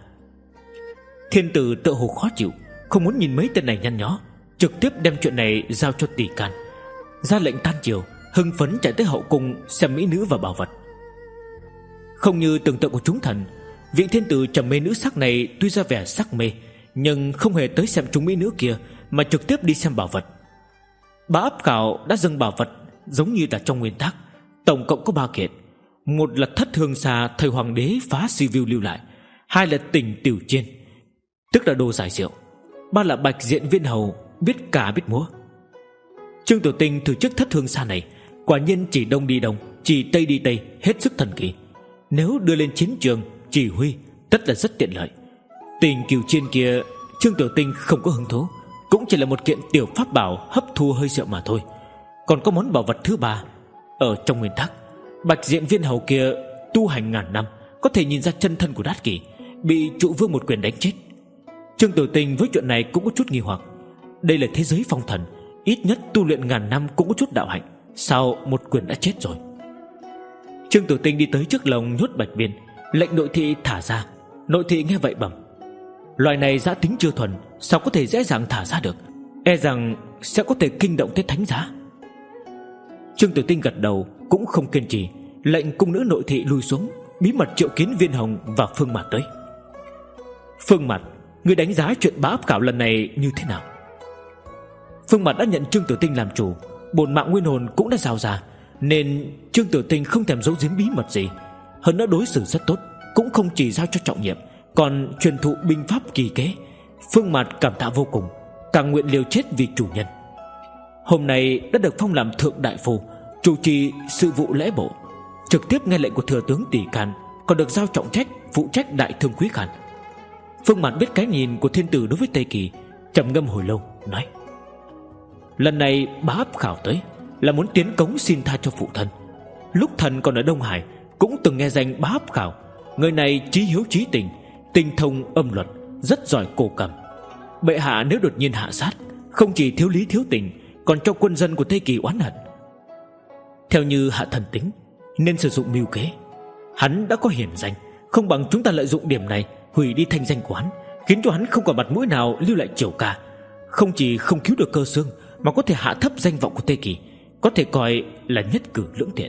Speaker 1: Thiên tử tự hồ khó chịu, không muốn nhìn mấy tên này nhăn nhó, trực tiếp đem chuyện này giao cho Tỷ Can, ra lệnh tan chiều, hưng phấn chạy tới hậu cung xem mỹ nữ và bảo vật. Không như tưởng tượng của chúng thần, vị thiên tử trầm mê nữ sắc này tuy ra vẻ sắc mê, nhưng không hề tới xem chúng mỹ nữ kia, mà trực tiếp đi xem bảo vật. Bá áp khảo đã dâng bảo vật giống như là trong nguyên tắc, tổng cộng có ba kiện. Một là thất hương xà thời hoàng đế phá si viu lưu lại, hai là tỉnh tiểu chiên, tức là đồ giải rượu, ba là bạch diện viên hầu biết cả biết múa. Trương Tiểu Tinh thử chiếc thất hương xà này, quả nhiên chỉ đông đi đông, chỉ tây đi tây, hết sức thần kỳ. Nếu đưa lên chiến trường chỉ huy, tất là rất tiện lợi. Tình cửu chiên kia Trương Tiểu Tinh không có hứng thú, cũng chỉ là một kiện tiểu pháp bảo hấp thu hơi rượu mà thôi. Còn có món bảo vật thứ ba, ở trong nguyên tắc, bạch diện viên hầu kia tu hành ngàn năm, có thể nhìn ra chân thân của Đát Kỷ, bị trụ vương một quyền đánh chết. Trương Tiểu Tinh với chuyện này cũng có chút nghi hoặc. Đây là thế giới phong thần, ít nhất tu luyện ngàn năm cũng có chút đạo hạnh, sao một quyền đã chết rồi? Trương Tiểu Tinh đi tới trước lồng nhốt bạch viên, lệnh nội thị thả ra. Nội thị nghe vậy bẩm: loài này giã tính chưa thuần, sao có thể dễ dàng thả ra được, e rằng sẽ có thể kinh động tới thánh giá. Trương Tiểu Tinh gật đầu, cũng không kiên trì, lệnh cung nữ nội thị lui xuống, bí mật triệu kiến Viên Hồng và Phương Mạt tới. Phương Mạt, người đánh giá chuyện bá áp khảo lần này như thế nào? Phương Mạt đã nhận Trương Tiểu Tinh làm chủ, bổn mạng nguyên hồn cũng đã giao ra, nên Trương Tiểu Tinh không thèm giấu giếm bí mật gì. Hơn nữa đối xử rất tốt, cũng không chỉ giao cho trọng nhiệm, còn truyền thụ binh pháp kỳ kế. Phương Mạt cảm tạ vô cùng, càng nguyện liều chết vì chủ nhân. Hôm nay đã được phong làm thượng đại phu, chủ trì sự vụ lễ bộ, trực tiếp nghe lệnh của thừa tướng Tỷ Can, còn được giao trọng trách phụ trách đại thương quý khản. Phương Mạt biết cái nhìn của thiên tử đối với Tây Kỳ, trầm ngâm hồi lâu nói: lần này bá áp khảo tới là muốn tiến cống xin tha cho phụ thân. lúc thần còn ở Đông Hải cũng từng nghe danh Bá Áp Khảo. Người này chí hiếu chí tình, tinh thông âm luật, rất giỏi cổ cầm. Bệ hạ nếu đột nhiên hạ sát, không chỉ thiếu lý thiếu tình, còn cho quân dân của Tây Kỳ oán hận. Theo như hạ thần tính, nên sử dụng mưu kế. Hắn đã có hiển danh, không bằng chúng ta lợi dụng điểm này hủy đi thanh danh của hắn, khiến cho hắn không còn mặt mũi nào lưu lại triều ca. Không chỉ không cứu được Cơ Xương, mà có thể hạ thấp danh vọng của Tây Kỳ, có thể coi là nhất cử lưỡng tiện.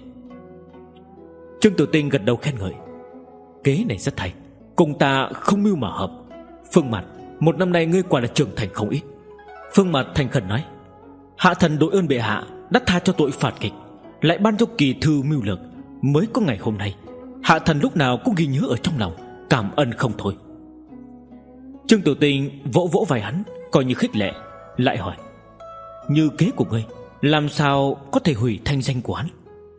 Speaker 1: Trương Tử Tinh gật đầu khen ngợi. Kế này rất hay, cùng ta không mưu mà hợp. Phương Mạt, một năm nay ngươi quả là trưởng thành không ít. Phương Mạt thành khẩn nói. Hạ thần đội ơn bệ hạ đã tha cho tội phạt kịch, lại ban cho kỳ thư mưu lược, mới có ngày hôm nay. Hạ thần lúc nào cũng ghi nhớ ở trong lòng, cảm ơn không thôi. Trương Tử Tinh vỗ vỗ vai hắn, coi như khích lệ, lại hỏi. Như kế của ngươi, làm sao có thể hủy thanh danh của hắn?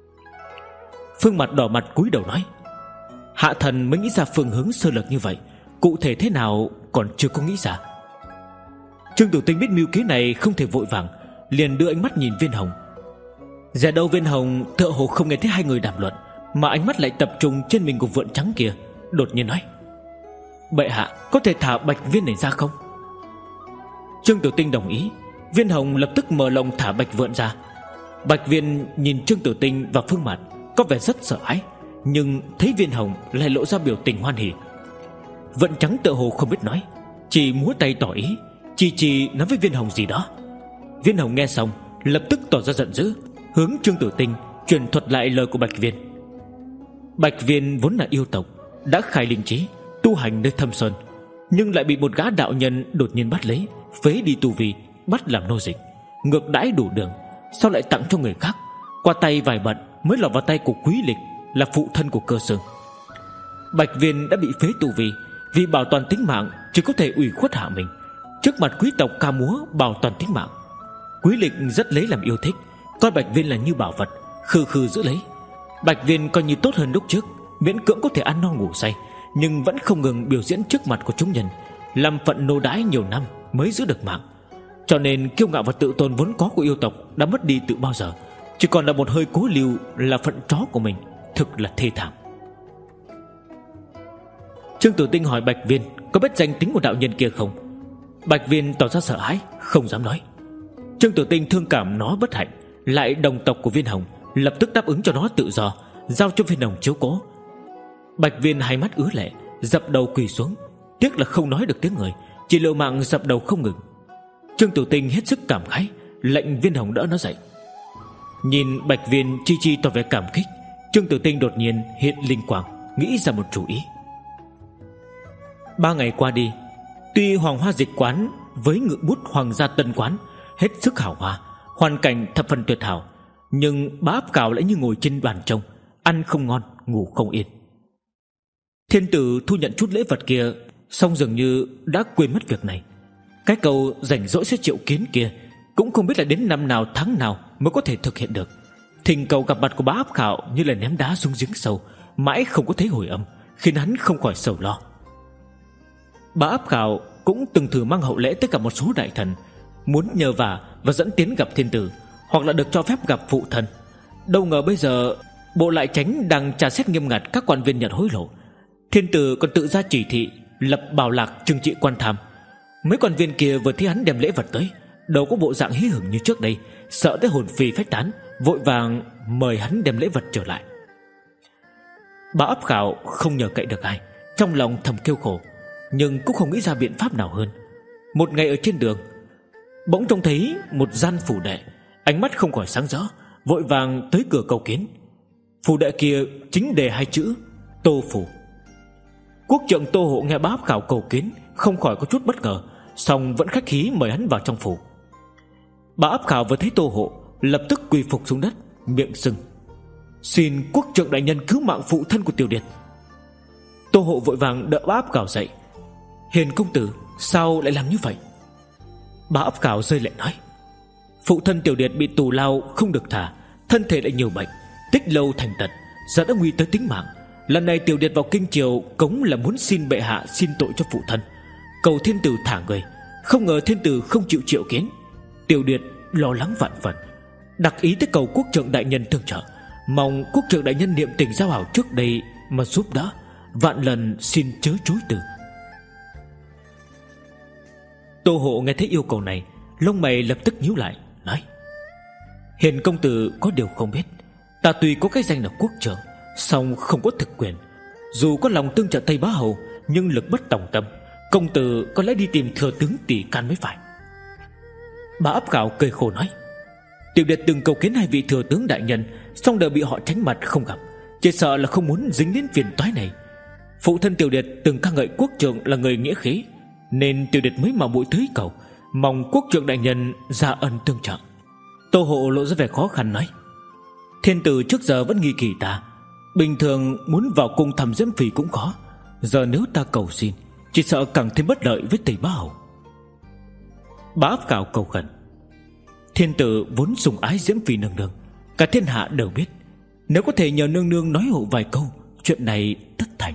Speaker 1: Phương Mạt đỏ mặt cúi đầu nói. Hạ thần mới nghĩ ra phương hướng sơ lược như vậy, cụ thể thế nào còn chưa có nghĩ ra. Trương Tử Tinh biết mưu kế này không thể vội vàng, liền đưa ánh mắt nhìn Viên Hồng. Dè đâu Viên Hồng tựa hồ không nghe thấy hai người đàm luận, mà ánh mắt lại tập trung trên mình của vượn trắng kia, đột nhiên nói. Bệ hạ có thể thả bạch viên này ra không? Trương Tử Tinh đồng ý. Viên Hồng lập tức mở lồng thả bạch vượn ra. Bạch viên nhìn Trương Tử Tinh và Phương Mạt có vẻ rất sợ hãi, nhưng thấy Viên Hồng lại lộ ra biểu tình hoan hỉ. Vượn trắng tựa hồ không biết nói, chỉ múa tay tỏ ý, chỉ chỉ nói với Viên Hồng gì đó. Viên Hồng nghe xong lập tức tỏ ra giận dữ, hướng Trương Tử Tinh truyền thuật lại lời của Bạch Viên. Bạch Viên vốn là yêu tộc, đã khai linh trí, tu hành nơi thâm sơn, nhưng lại bị một gã đạo nhân đột nhiên bắt lấy, phế đi tu vi, bắt làm nô dịch, ngược đãi đủ đường, sau lại tặng cho người khác. Qua tay vài bận mới lọt vào tay của Quý Lịch, là phụ thân của Cơ Xương. Bạch Viên đã bị phế tu vi, vì bảo toàn tính mạng chỉ có thể ủy khuất hạ mình, trước mặt quý tộc ca múa bảo toàn tính mạng. Quý Lịch rất lấy làm yêu thích, coi Bạch Viên là như bảo vật, khư khư giữ lấy. Bạch Viên coi như tốt hơn lúc trước, miễn cưỡng có thể ăn no ngủ say, nhưng vẫn không ngừng biểu diễn trước mặt của chúng nhân, làm phận nô đái nhiều năm mới giữ được mạng. Cho nên kiêu ngạo và tự tôn vốn có của yêu tộc đã mất đi từ bao giờ, chỉ còn là một hơi cố lưu là phận chó của mình, thực là thê thảm. Trương Tử Tinh hỏi Bạch Viên có biết danh tính của đạo nhân kia không. Bạch Viên tỏ ra sợ hãi, không dám nói. Trương Tử Tinh thương cảm nó bất hạnh, lại đồng tộc của Viên Hồng, lập tức đáp ứng cho nó tự do, giao cho Viên Hồng chiếu cố. Bạch Viên hai mắt ứa lệ, dập đầu quỳ xuống, tiếc là không nói được tiếng người, chỉ liều mạng dập đầu không ngừng. Trương Tử Tinh hết sức cảm khái, lệnh Viên Hồng đỡ nó dậy. Nhìn Bạch Viên chi chi tỏ vẻ cảm kích, Trương Tử Tinh đột nhiên hiện linh quang, nghĩ ra một chủ ý. Ba ngày qua đi, tuy Hoàng Hoa Dịch Quán với ngự bút Hoàng gia Tân Quán hết sức hào hoa, hoàn cảnh thập phần tuyệt hảo, nhưng Bá Áp Cào lại như ngồi trên bàn trông, ăn không ngon, ngủ không yên. Thiên tử thu nhận chút lễ vật kia, xong dường như đã quên mất việc này. Cái câu rảnh rỗi sẽ triệu kiến kia cũng không biết là đến năm nào tháng nào mới có thể thực hiện được. Thỉnh cầu gặp mặt của Bá Áp Khảo như là ném đá xuống giếng sâu, mãi không có thấy hồi âm, khiến hắn không khỏi sầu lo. Bá Áp Khảo cũng từng thử mang hậu lễ tới cả một số đại thần, muốn nhờ vả và dẫn tiến gặp thiên tử, hoặc là được cho phép gặp phụ thân. Đâu ngờ bây giờ bộ lại chánh đang tra xét nghiêm ngặt các quan viên nhận hối lộ, thiên tử còn tự ra chỉ thị lập bảo lạc trừng trị quan tham. Mấy quan viên kia vừa thấy hắn đem lễ vật tới, đâu có bộ dạng hí hửng như trước đây, sợ tới hồn phi phách tán, vội vàng mời hắn đem lễ vật trở lại. Bá Áp Khảo không nhờ cậy được ai, trong lòng thầm kêu khổ, nhưng cũng không nghĩ ra biện pháp nào hơn. Một ngày ở trên đường, bỗng trông thấy một gian phủ đệ, ánh mắt không khỏi sáng rỡ, vội vàng tới cửa cầu kiến. Phủ đệ kia chính đề hai chữ Tô Phủ. Quốc trượng Tô Hộ nghe Bá Áp Khảo cầu kiến, không khỏi có chút bất ngờ, song vẫn khách khí mời hắn vào trong phủ. Bá Áp Khảo vừa thấy Tô Hộ, lập tức quỳ phục xuống đất, miệng sưng: "Xin quốc trượng đại nhân cứu mạng phụ thân của Tiểu Điệt." Tô Hộ vội vàng đỡ Bá Áp Khảo dậy: "Hiền công tử, sao lại làm như vậy?" Bá Áp Khảo rơi lệ nói: "Phụ thân Tiểu Điệt bị tù lao không được thả, thân thể lại nhiều bệnh, tích lâu thành tật, giờ đã nguy tới tính mạng. Lần này Tiểu Điệt vào kinh triều cống là muốn xin bệ hạ xin tội cho phụ thân, cầu thiên tử thả người. Không ngờ thiên tử không chịu triệu kiến. Tiểu Điệt lo lắng vạn phần, đặc ý tới cầu quốc trượng đại nhân thương trợ, Mong quốc trưởng đại nhân niệm tình giao hảo trước đây mà giúp đỡ, vạn lần xin chớ chối từ. Tô Hộ nghe thấy yêu cầu này, lông mày lập tức nhíu lại, nói: Hiền công tử có điều không biết, ta tuy có cái danh là quốc trưởng, song không có thực quyền. Dù có lòng tương trợ Tây Bá Hầu, nhưng lực bất tòng tâm, công tử có lẽ đi tìm thừa tướng tỷ can mới phải. Bá Áp Cảo cười khổ nói: Tiểu đệ từng cầu kiến hai vị thừa tướng đại nhân, song đều bị họ tránh mặt không gặp, chỉ sợ là không muốn dính đến phiền toái này. Phụ thân tiểu đệ từng ca ngợi quốc trưởng là người nghĩa khí, nên tiểu đệ mới mà mũi thới cầu, mong quốc trưởng đại nhân ra ân tương trợ. Tô Hộ lộ ra vẻ khó khăn nói: Thiên tử trước giờ vẫn nghi kỳ ta, bình thường muốn vào cung thăm Diễm Phỉ cũng khó, giờ nếu ta cầu xin, chỉ sợ càng thêm bất lợi với Tây Bá Hầu. Bá Áp Cảo cầu khẩn: Thiên tử vốn sủng ái Diễm Phỉ nương nương, cả thiên hạ đều biết, nếu có thể nhờ nương nương nói hộ vài câu, chuyện này tất thành.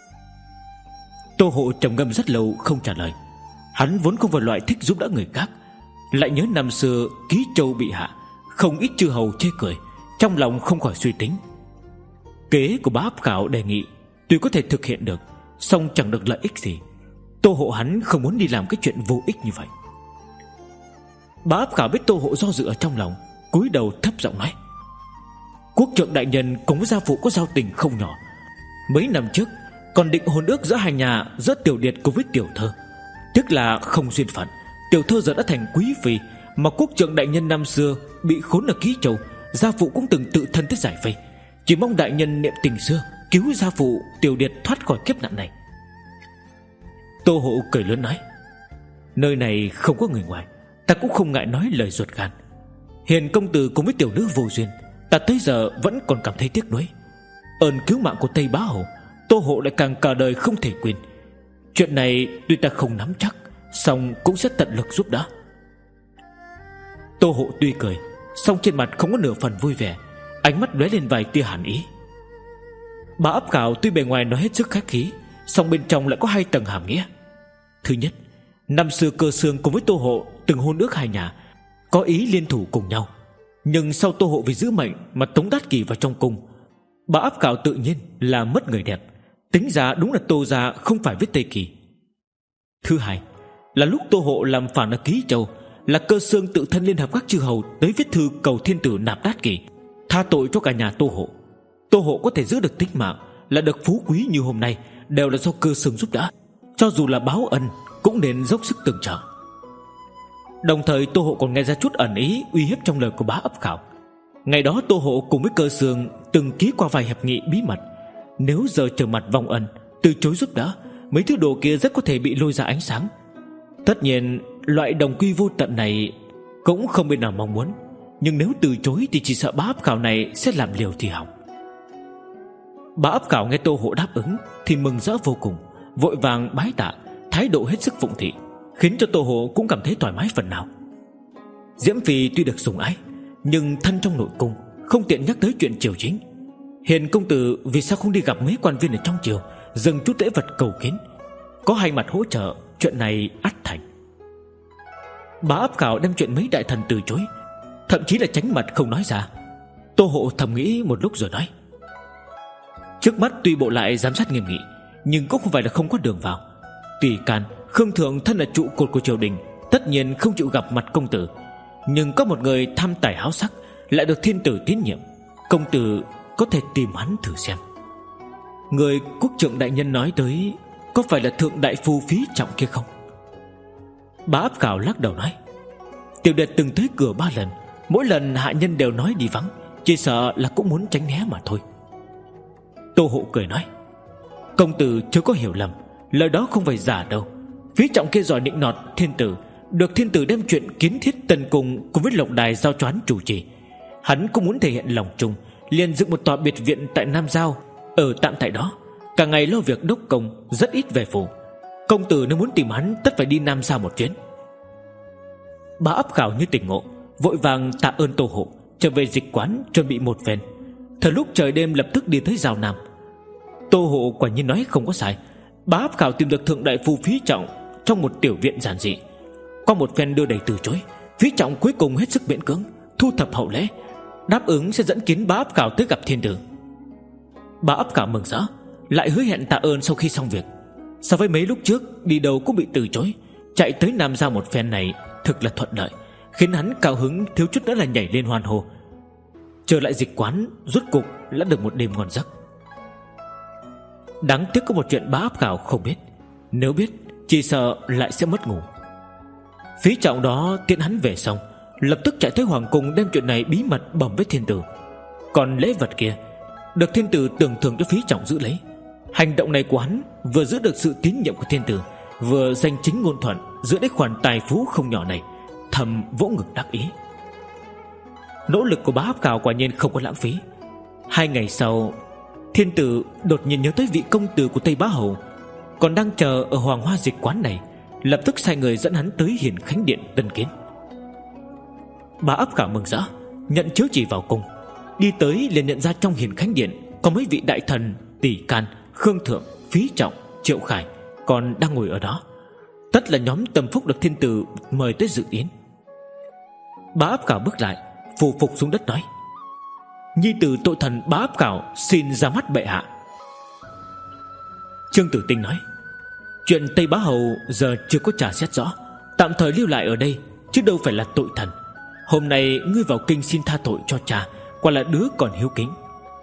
Speaker 1: Tô Hộ trầm ngâm rất lâu không trả lời. Hắn vốn không phải loại thích giúp đỡ người khác, lại nhớ năm xưa Ký Châu bị hạ, không ít chư hầu chê cười, trong lòng không khỏi suy tính. Kế của Bá Áp Cảo đề nghị tuy có thể thực hiện được, song chẳng được lợi ích gì. Tô Hộ hắn không muốn đi làm cái chuyện vô ích như vậy. Bá Áp Cảo biết Tô Hộ do dự ở trong lòng, cúi đầu thấp giọng nói: Quốc trưởng đại nhân cùng với gia phụ có giao tình không nhỏ. Mấy năm trước còn định hôn ước giữa hai nhà, giữa Tiểu Điệt cùng với Tiểu Thơ. Tiếc là không duyên phận, Tiểu Thơ giờ đã thành quý phi, mà quốc trưởng đại nhân năm xưa bị khốn ở Ký Châu, gia phụ cũng từng tự thân tới giải vây. Chỉ mong đại nhân niệm tình xưa, cứu gia phụ Tiểu Điệt thoát khỏi kiếp nạn này. Tô Hộ cười lớn nói: Nơi này không có người ngoài, ta cũng không ngại nói lời ruột gan. Hiền công tử cùng với tiểu nữ vô duyên, ta tới giờ vẫn còn cảm thấy tiếc nuối. Ơn cứu mạng của Tây Bá Hầu, Tô Hộ lại càng cả đời không thể quên. Chuyện này tuy ta không nắm chắc, song cũng sẽ tận lực giúp đỡ. Tô Hộ tuy cười, song trên mặt không có nửa phần vui vẻ, ánh mắt lóe lên vài tia hàn ý. Bá Áp Cảo tuy bề ngoài nói hết sức khách khí, song bên trong lại có hai tầng hàm nghĩa. Thứ nhất, năm xưa Cơ Xương cùng với Tô Hộ từng hôn ước hai nhà, có ý liên thủ cùng nhau. Nhưng sau Tô Hộ vì giữ mệnh mà tống Đát Kỷ vào trong cung, Bá Áp Cảo tự nhiên là mất người đẹp. Tính ra đúng là Tô gia không phải với Tây Kỳ. Thứ hai là lúc Tô Hộ làm phản ở Ký Châu, là Cơ Xương tự thân liên hợp các chư hầu tới viết thư cầu thiên tử nạp Đát Kỷ, tha tội cho cả nhà Tô Hộ. Tô Hộ có thể giữ được tính mạng, là được phú quý như hôm nay, đều là do Cơ Xương giúp đỡ. Cho dù là báo ân cũng nên dốc sức tương trợ. Đồng thời Tô Hộ còn nghe ra chút ẩn ý uy hiếp trong lời của Bá Áp Cảo. Ngày đó Tô Hộ cùng với Cơ Xương từng ký qua vài hiệp nghị bí mật, nếu giờ trở mặt vong ân, từ chối giúp đỡ, mấy thứ đồ kia rất có thể bị lôi ra ánh sáng. Tất nhiên loại đồng quy vô tận này cũng không bên nào mong muốn, nhưng nếu từ chối thì chỉ sợ Bá Áp Cảo này sẽ làm liều thì hỏng. Bá Áp Cảo nghe Tô Hộ đáp ứng thì mừng rỡ vô cùng, vội vàng bái tạ, thái độ hết sức phụng thị, khiến cho Tô Hộ cũng cảm thấy thoải mái phần nào. Diễm Phi tuy được sủng ái, nhưng thân trong nội cung, không tiện nhắc tới chuyện triều chính. Hiền công tử vì sao không đi gặp mấy quan viên ở trong triều, dâng chút lễ vật cầu kiến, có hai mặt hỗ trợ, chuyện này ắt thành. Bá Áp Cảo đem chuyện mấy đại thần từ chối, thậm chí là tránh mặt không nói ra. Tô Hộ thầm nghĩ một lúc rồi nói: Trước mắt tuy bộ lại giám sát nghiêm nghị, nhưng cũng không phải là không có đường vào. Tùy can, Khương Thượng thân là trụ cột của triều đình, tất nhiên không chịu gặp mặt công tử. Nhưng có một người tham tài háo sắc, lại được thiên tử tín nhiệm, công tử có thể tìm hắn thử xem. Người quốc trưởng đại nhân nói tới có phải là thượng đại phu Phí Trọng kia không? Bá Áp Cảo lắc đầu nói: Tiểu đệ từng tới cửa ba lần, mỗi lần hạ nhân đều nói đi vắng, chỉ sợ là cũng muốn tránh né mà thôi. Tô Hộ cười nói: Công tử chưa có hiểu lầm, lời đó không phải giả đâu. Phí Trọng kia giỏi nịnh nọt thiên tử, được thiên tử đem chuyện kiến thiết Tần Cung cùng với Lộc Đài giao cho hắn chủ trì. Hắn cũng muốn thể hiện lòng trung, liền dựng một tòa biệt viện tại Nam Giao, ở tạm tại đó, cả ngày lo việc đốc công, rất ít về phủ. Công tử nếu muốn tìm hắn, tất phải đi Nam Giao một chuyến. Bá Áp Cảo như tỉnh ngộ, vội vàng tạ ơn Tô Hộ, trở về dịch quán chuẩn bị một phen. Thời lúc trời đêm lập tức đi tới Giao Nam. Tô Hộ quả nhiên nói không có sai. Bá Áp Cảo tìm được thượng đại phu Phí Trọng trong một tiểu viện giản dị. Qua một phen đưa đẩy từ chối, Phí Trọng cuối cùng hết sức miễn cưỡng thu thập hậu lễ, đáp ứng sẽ dẫn kiến Bá Áp Cảo tới gặp thiên tử. Bá Áp Cảo mừng rỡ, lại hứa hẹn tạ ơn sau khi xong việc. So với mấy lúc trước đi đâu cũng bị từ chối, chạy tới Nam Giao một phen này thực là thuận lợi, khiến hắn cao hứng thiếu chút nữa là nhảy lên hoan hô. Trở lại dịch quán, rốt cục đã được một đêm ngon giấc. Đáng tiếc có một chuyện Bá Áp Cảo không biết, nếu biết chỉ sợ lại sẽ mất ngủ. Phí Trọng đó tiện hắn về xong, lập tức chạy tới hoàng cung đem chuyện này bí mật bẩm với thiên tử. Còn lễ vật kia được thiên tử tưởng thưởng cho Phí Trọng giữ lấy. Hành động này của hắn vừa giữ được sự tín nhiệm của thiên tử, vừa danh chính ngôn thuận giữ lấy khoản tài phú không nhỏ này, thầm vỗ ngực đắc ý. Nỗ lực của Bá Áp Cảo quả nhiên không có lãng phí. Hai ngày sau, thiên tử đột nhiên nhớ tới vị công tử của Tây Bá Hầu còn đang chờ ở Hoàng Hoa Dịch Quán này, lập tức sai người dẫn hắn tới Hiển Khánh Điện tân kiến. Bá Áp Cảo mừng rỡ, nhận chiếu chỉ vào cung. Đi tới liền nhận ra trong Hiển Khánh Điện có mấy vị đại thần Tỷ Can, Khương Thượng, Phí Trọng, Triệu Khải còn đang ngồi ở đó. Tất là nhóm tâm phúc được thiên tử mời tới dự yến. Bá Áp Cảo bước lại, phù phục xuống đất nói: Nhi tử tội thần Bá Áp Cảo xin ra mắt bệ hạ. Trương Tử Tinh nói: Chuyện Tây Bá Hầu giờ chưa có trả xét rõ, tạm thời lưu lại ở đây, chứ đâu phải là tội thần. Hôm nay ngươi vào kinh xin tha tội cho cha, quả là đứa còn hiếu kính.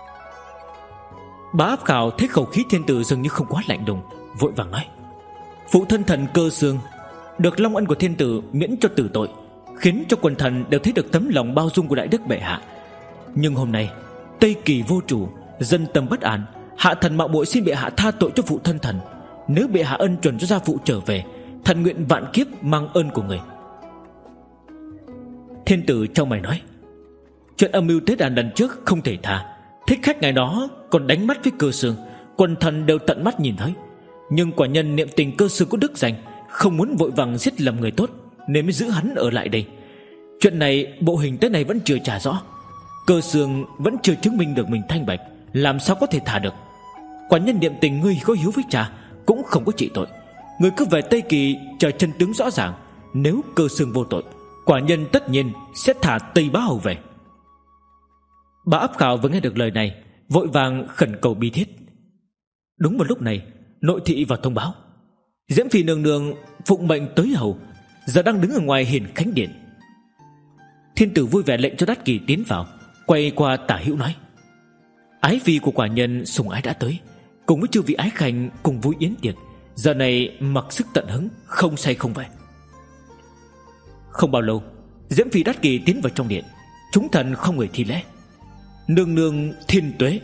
Speaker 1: Bá Áp Cảo thấy khẩu khí thiên tử dường như không quá lạnh lùng, vội vàng nói: Phụ thân thần Cơ Xương được long ân của thiên tử miễn cho tử tội, khiến cho quần thần đều thấy được tấm lòng bao dung của đại đức bệ hạ. Nhưng hôm nay Tây Kỳ vô chủ, dân tâm bất an, hạ thần mạo muội xin bệ hạ tha tội cho phụ thân thần. Nếu bệ hạ ân chuẩn cho gia phụ trở về, thần nguyện vạn kiếp mang ơn của người. Thiên tử trong mày nói: Chuyện âm mưu tế đàn lần trước không thể tha. Thích khách ngày đó còn đánh mắt với Cơ Xương, quần thần đều tận mắt nhìn thấy. Nhưng quả nhân niệm tình Cơ Xương có đức danh, không muốn vội vàng giết lầm người tốt, nên mới giữ hắn ở lại đây. Chuyện này bộ hình tới này vẫn chưa trả rõ. Cơ Xương vẫn chưa chứng minh được mình thanh bạch, làm sao có thể thả được. Quả nhân niệm tình ngươi có hiếu với cha, cũng không có trị tội. Ngươi cứ về Tây Kỳ chờ chân tướng rõ ràng. Nếu Cơ Xương vô tội, quả nhân tất nhiên sẽ thả Tây Bá Hầu về. Bá Áp Cảo vừa nghe được lời này, vội vàng khẩn cầu bi thiết. Đúng một lúc này, nội thị vào thông báo: Diễm Phi nương nương phụng mệnh tới hầu, giờ đang đứng ở ngoài Hiển Khánh Điện. Thiên tử vui vẻ lệnh cho Đát Kỳ tiến vào, quay qua Tả Hữu nói: Ái phi của quả nhân sùng ái đã tới, cùng với chư vị ái khanh cùng vui yến tiệc, giờ này mặc sức tận hứng, không say không về. Không bao lâu, Diễm Phi Đát Kỳ tiến vào trong điện, chúng thần không người thi lễ: Nương nương thiên tuế.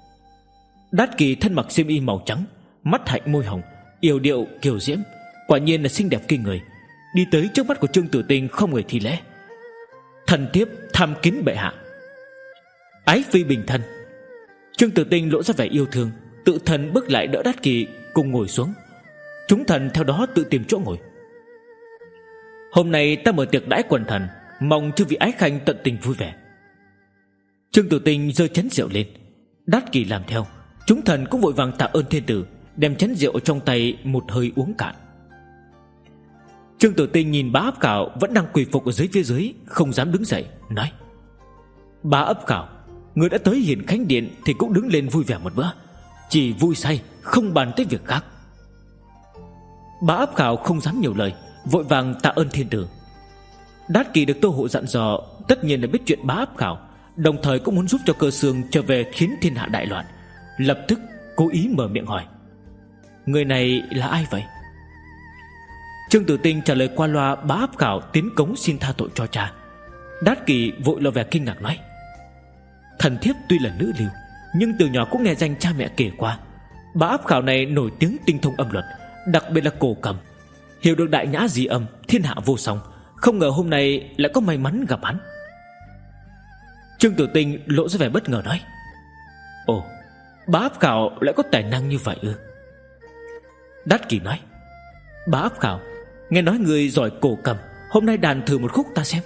Speaker 1: Đát Kỳ thân mặc xiêm y màu trắng, mắt hạnh môi hồng, yểu điệu kiều diễm, quả nhiên là xinh đẹp kinh người. Đi tới trước mắt của Trương Tử Tinh không người thi lễ: Thần thiếp tham kiến bệ hạ. Ái phi bình thân. Trương Tử Tinh lộ ra vẻ yêu thương, tự thần bước lại đỡ Đát Kỳ cùng ngồi xuống. Chúng thần theo đó tự tìm chỗ ngồi. Hôm nay ta mở tiệc đãi quần thần, mong chư vị ái khanh tận tình vui vẻ. Trương Tử Tinh giơ chén rượu lên, Đát Kỳ làm theo. Chúng thần cũng vội vàng tạ ơn thiên tử, đem chén rượu trong tay một hơi uống cạn. Trương Tử Tinh nhìn Bá Áp Cảo vẫn đang quỳ phục ở dưới phía dưới, không dám đứng dậy, nói: Bá Áp Cảo, người đã tới Hiển Khánh Điện thì cũng đứng lên vui vẻ một bữa, chỉ vui say không bàn tới việc khác. Bá Áp Cảo không dám nhiều lời, vội vàng tạ ơn thiên tử. Đát Kỳ được Tô Hộ dặn dò, tất nhiên là biết chuyện Bá Áp Cảo, đồng thời cũng muốn giúp cho Cơ Xương trở về khiến thiên hạ đại loạn, lập tức cố ý mở miệng hỏi: Người này là ai vậy? Trương Tử Tinh trả lời qua loa Bá Áp Cảo tiến cống xin tha tội cho cha. Đát Kỳ vội lộ vẻ kinh ngạc nói: Thần thiếp tuy là nữ lưu, nhưng từ nhỏ cũng nghe danh cha mẹ kể qua, Bá Áp Cảo này nổi tiếng tinh thông âm luật, đặc biệt là cổ cầm, hiểu được đại nhã di âm, thiên hạ vô song. Không ngờ hôm nay lại có may mắn gặp hắn. Trương Tử Tinh lộ ra vẻ bất ngờ nói: Ồ, Bá Áp Cảo lại có tài năng như vậy ư? Đát Kỳ nói: Bá Áp Cảo, nghe nói người giỏi cổ cầm, hôm nay đàn thử một khúc ta xem.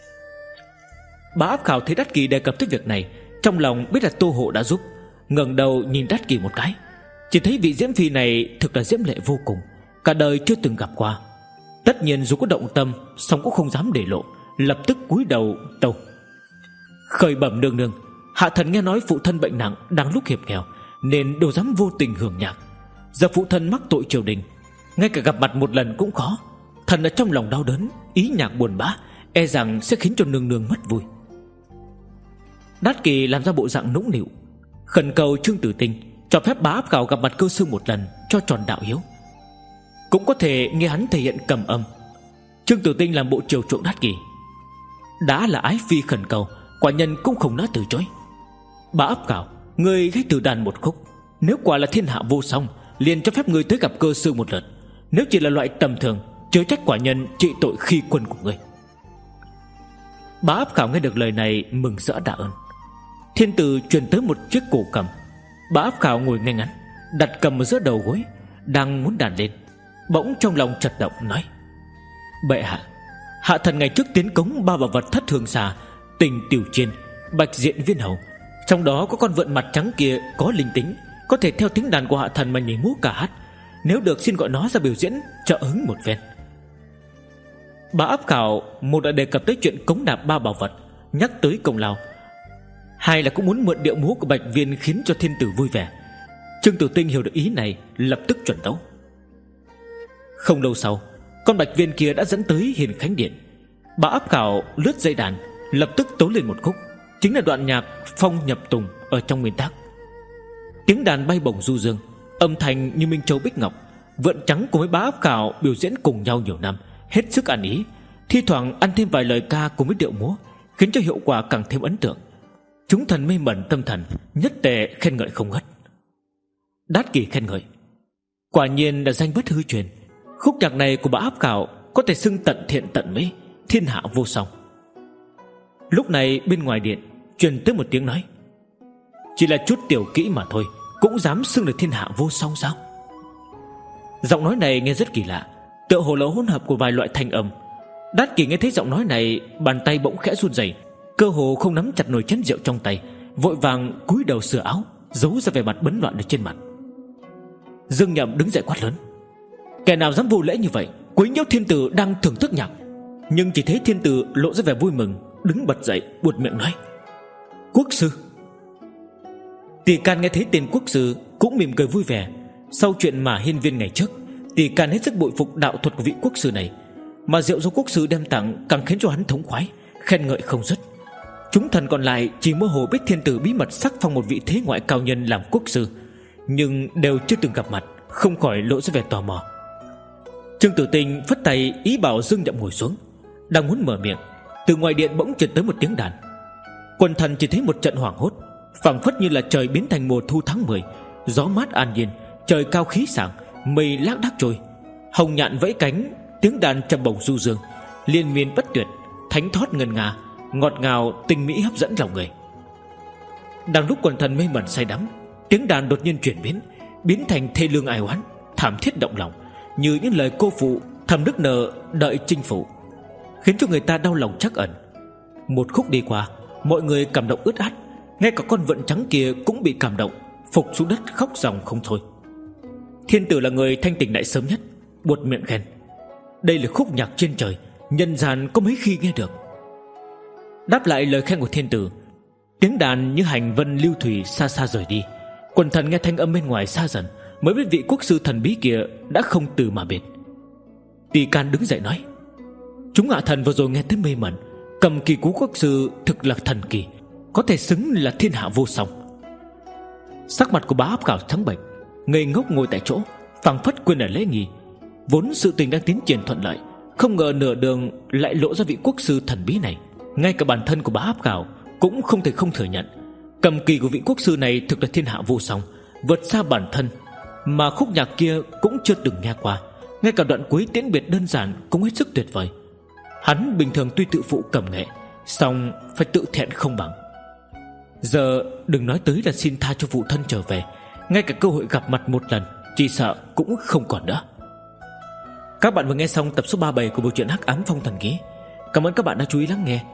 Speaker 1: Bá Áp Cảo thấy Đát Kỳ đề cập tới việc này, trong lòng biết là Tô Hộ đã giúp, ngẩng đầu nhìn Đát Kỳ một cái, chỉ thấy vị Diễm Phi này thực là diễm lệ vô cùng, cả đời chưa từng gặp qua. Tất nhiên dù có động tâm, song cũng không dám để lộ, lập tức cúi đầu tâu: Khởi bẩm nương nương, hạ thần nghe nói phụ thân bệnh nặng, đang lúc hiệp nghèo, nên đâu dám vô tình hưởng nhạc. Giờ phụ thân mắc tội triều đình, ngay cả gặp mặt một lần cũng khó. Thần ở trong lòng đau đớn, ý nhạc buồn bã, e rằng sẽ khiến cho nương nương mất vui. Đát Kỳ làm ra bộ dạng nũng nịu, khẩn cầu Trương Tử Tinh cho phép Bá Áp Cảo gặp mặt Cơ Sư một lần cho tròn đạo hiếu. Cũng có thể nghe hắn thể hiện cầm âm. Trương Tử Tinh làm bộ chiều chuộng Đát Kỳ. Đã là ái phi khẩn cầu, quả nhân cũng không nói từ chối. Bá Áp Cảo, ngươi gãy từ đàn một khúc. Nếu quả là thiên hạ vô song, liền cho phép ngươi tới gặp Cơ Sư một lần. Nếu chỉ là loại tầm thường, chớ trách quả nhân trị tội khi quân của ngươi. Bá Áp Cảo nghe được lời này mừng rỡ tạ ơn. Thiên tử truyền tới một chiếc cổ cầm. Bá Áp Cảo ngồi ngay ngắn, đặt cầm ở giữa đầu gối, đang muốn đàn lên, bỗng trong lòng chật động nói: Bệ hạ, hạ thần ngày trước tiến cống ba bảo vật thất thường xà, tình tiểu chiên, bạch diện viên hầu, trong đó có con vượn mặt trắng kia có linh tính, có thể theo tiếng đàn của hạ thần mà nhảy múa cả hát. Nếu được xin gọi nó ra biểu diễn trợ hứng một phen. Bá Áp Cảo một đã đề cập tới chuyện cống nạp ba bảo vật, nhắc tới công lao, hai là cũng muốn mượn điệu múa của bạch viên khiến cho thiên tử vui vẻ. Trương Tử Tinh hiểu được ý này, lập tức chuẩn tấu. Không lâu sau, con bạch viên kia đã dẫn tới Hiền Khánh Điện. Bá Áp Cảo lướt dây đàn, lập tức tấu lên một khúc, chính là đoạn nhạc Phong Nhập Tùng ở trong nguyên tác. Tiếng đàn bay bổng du dương, âm thanh như minh châu bích ngọc. Vượn trắng cùng với Bá Áp Cảo biểu diễn cùng nhau nhiều năm, hết sức ăn ý, thi thoảng ăn thêm vài lời ca cùng với điệu múa, khiến cho hiệu quả càng thêm ấn tượng. Chúng thần mê mẩn tâm thần, nhất tề khen ngợi không ngớt. Đát Kỳ khen ngợi: Quả nhiên là danh bất hư truyền. Khúc nhạc này của Bá Áp Cảo có thể xưng tận thiện tận mỹ, thiên hạ vô song. Lúc này bên ngoài điện truyền tới một tiếng nói: Chỉ là chút tiểu kỹ mà thôi, cũng dám xưng là thiên hạ vô song sao? Giọng nói này nghe rất kỳ lạ, tựa hồ là hỗn hợp của vài loại thanh âm. Đát Kỳ nghe thấy giọng nói này, bàn tay bỗng khẽ run rẩy, cơ hồ không nắm chặt nồi chén rượu trong tay, vội vàng cúi đầu sửa áo, giấu ra vẻ mặt bấn loạn ở trên mặt. Dương Nhậm đứng dậy quát lớn: Kẻ nào dám vô lễ như vậy, quấy nhiễu thiên tử đang thưởng thức nhạc? Nhưng chỉ thấy thiên tử lộ ra vẻ vui mừng, đứng bật dậy buột miệng nói: Quốc sư. Tỷ Can nghe thấy tên quốc sư cũng mỉm cười vui vẻ. Sau chuyện mà hiên viên ngày trước, Tỷ Can hết sức bội phục đạo thuật của vị quốc sư này, mà rượu do quốc sư đem tặng càng khiến cho hắn thống khoái, khen ngợi không dứt. Chúng thần còn lại chỉ mơ hồ biết thiên tử bí mật sắc phong một vị thế ngoại cao nhân làm quốc sư, nhưng đều chưa từng gặp mặt, không khỏi lộ ra vẻ tò mò. Trương Tử Tinh phất tay ý bảo Dương Nhậm ngồi xuống, đang muốn mở miệng, từ ngoài điện bỗng truyền tới một tiếng đàn. Quần thần chỉ thấy một trận hoảng hốt, phảng phất như là trời biến thành mùa thu tháng mười, gió mát an nhiên, trời cao khí sảng, mây lác đác trôi, hồng nhạn vẫy cánh, tiếng đàn trầm bổng du dương, liên miên bất tuyệt, thánh thót ngân nga, ngọt ngào tinh mỹ hấp dẫn lòng người. Đang lúc quần thần mê mẩn say đắm, tiếng đàn đột nhiên chuyển biến, biến thành thê lương ai oán, thảm thiết động lòng, như những lời cô phụ thầm nức nở đợi chinh phục, khiến cho người ta đau lòng trắc ẩn. Một khúc đi qua, mọi người cảm động ướt át, ngay cả con vượn trắng kia cũng bị cảm động, phục xuống đất khóc ròng không thôi. Thiên tử là người thanh tỉnh lại sớm nhất, buột miệng khen: Đây là khúc nhạc trên trời, nhân gian có mấy khi nghe được. Đáp lại lời khen của thiên tử, tiếng đàn như hành vân lưu thủy xa xa rời đi. Quần thần nghe thanh âm bên ngoài xa dần, mới biết vị quốc sư thần bí kia đã không từ mà biệt. Tỷ Can đứng dậy nói: Chúng hạ thần vừa rồi nghe tới mê mẩn, cầm kỳ cú quốc sư thực là thần kỳ, có thể xứng là thiên hạ vô song. Sắc mặt của Bá Áp Cảo trắng bệch, ngây ngốc ngồi tại chỗ, phảng phất quên ở lễ nghi. Vốn sự tình đang tiến triển thuận lợi, không ngờ nửa đường lại lộ ra vị quốc sư thần bí này. Ngay cả bản thân của Bá Áp Cảo cũng không thể không thừa nhận, cầm kỳ của vị quốc sư này thực là thiên hạ vô song, vượt xa bản thân, mà khúc nhạc kia cũng chưa từng nghe qua. Ngay cả đoạn cuối tiễn biệt đơn giản cũng hết sức tuyệt vời. Hắn bình thường tuy tự phụ cầm nghệ, song phải tự thẹn không bằng. Giờ đừng nói tới là xin tha cho phụ thân trở về, ngay cả cơ hội gặp mặt một lần chỉ sợ cũng không còn nữa. Các bạn vừa nghe xong tập số ba mươi bảy của bộ truyện Hắc Ám Phong Thần Ký. Cảm ơn các bạn đã chú ý lắng nghe.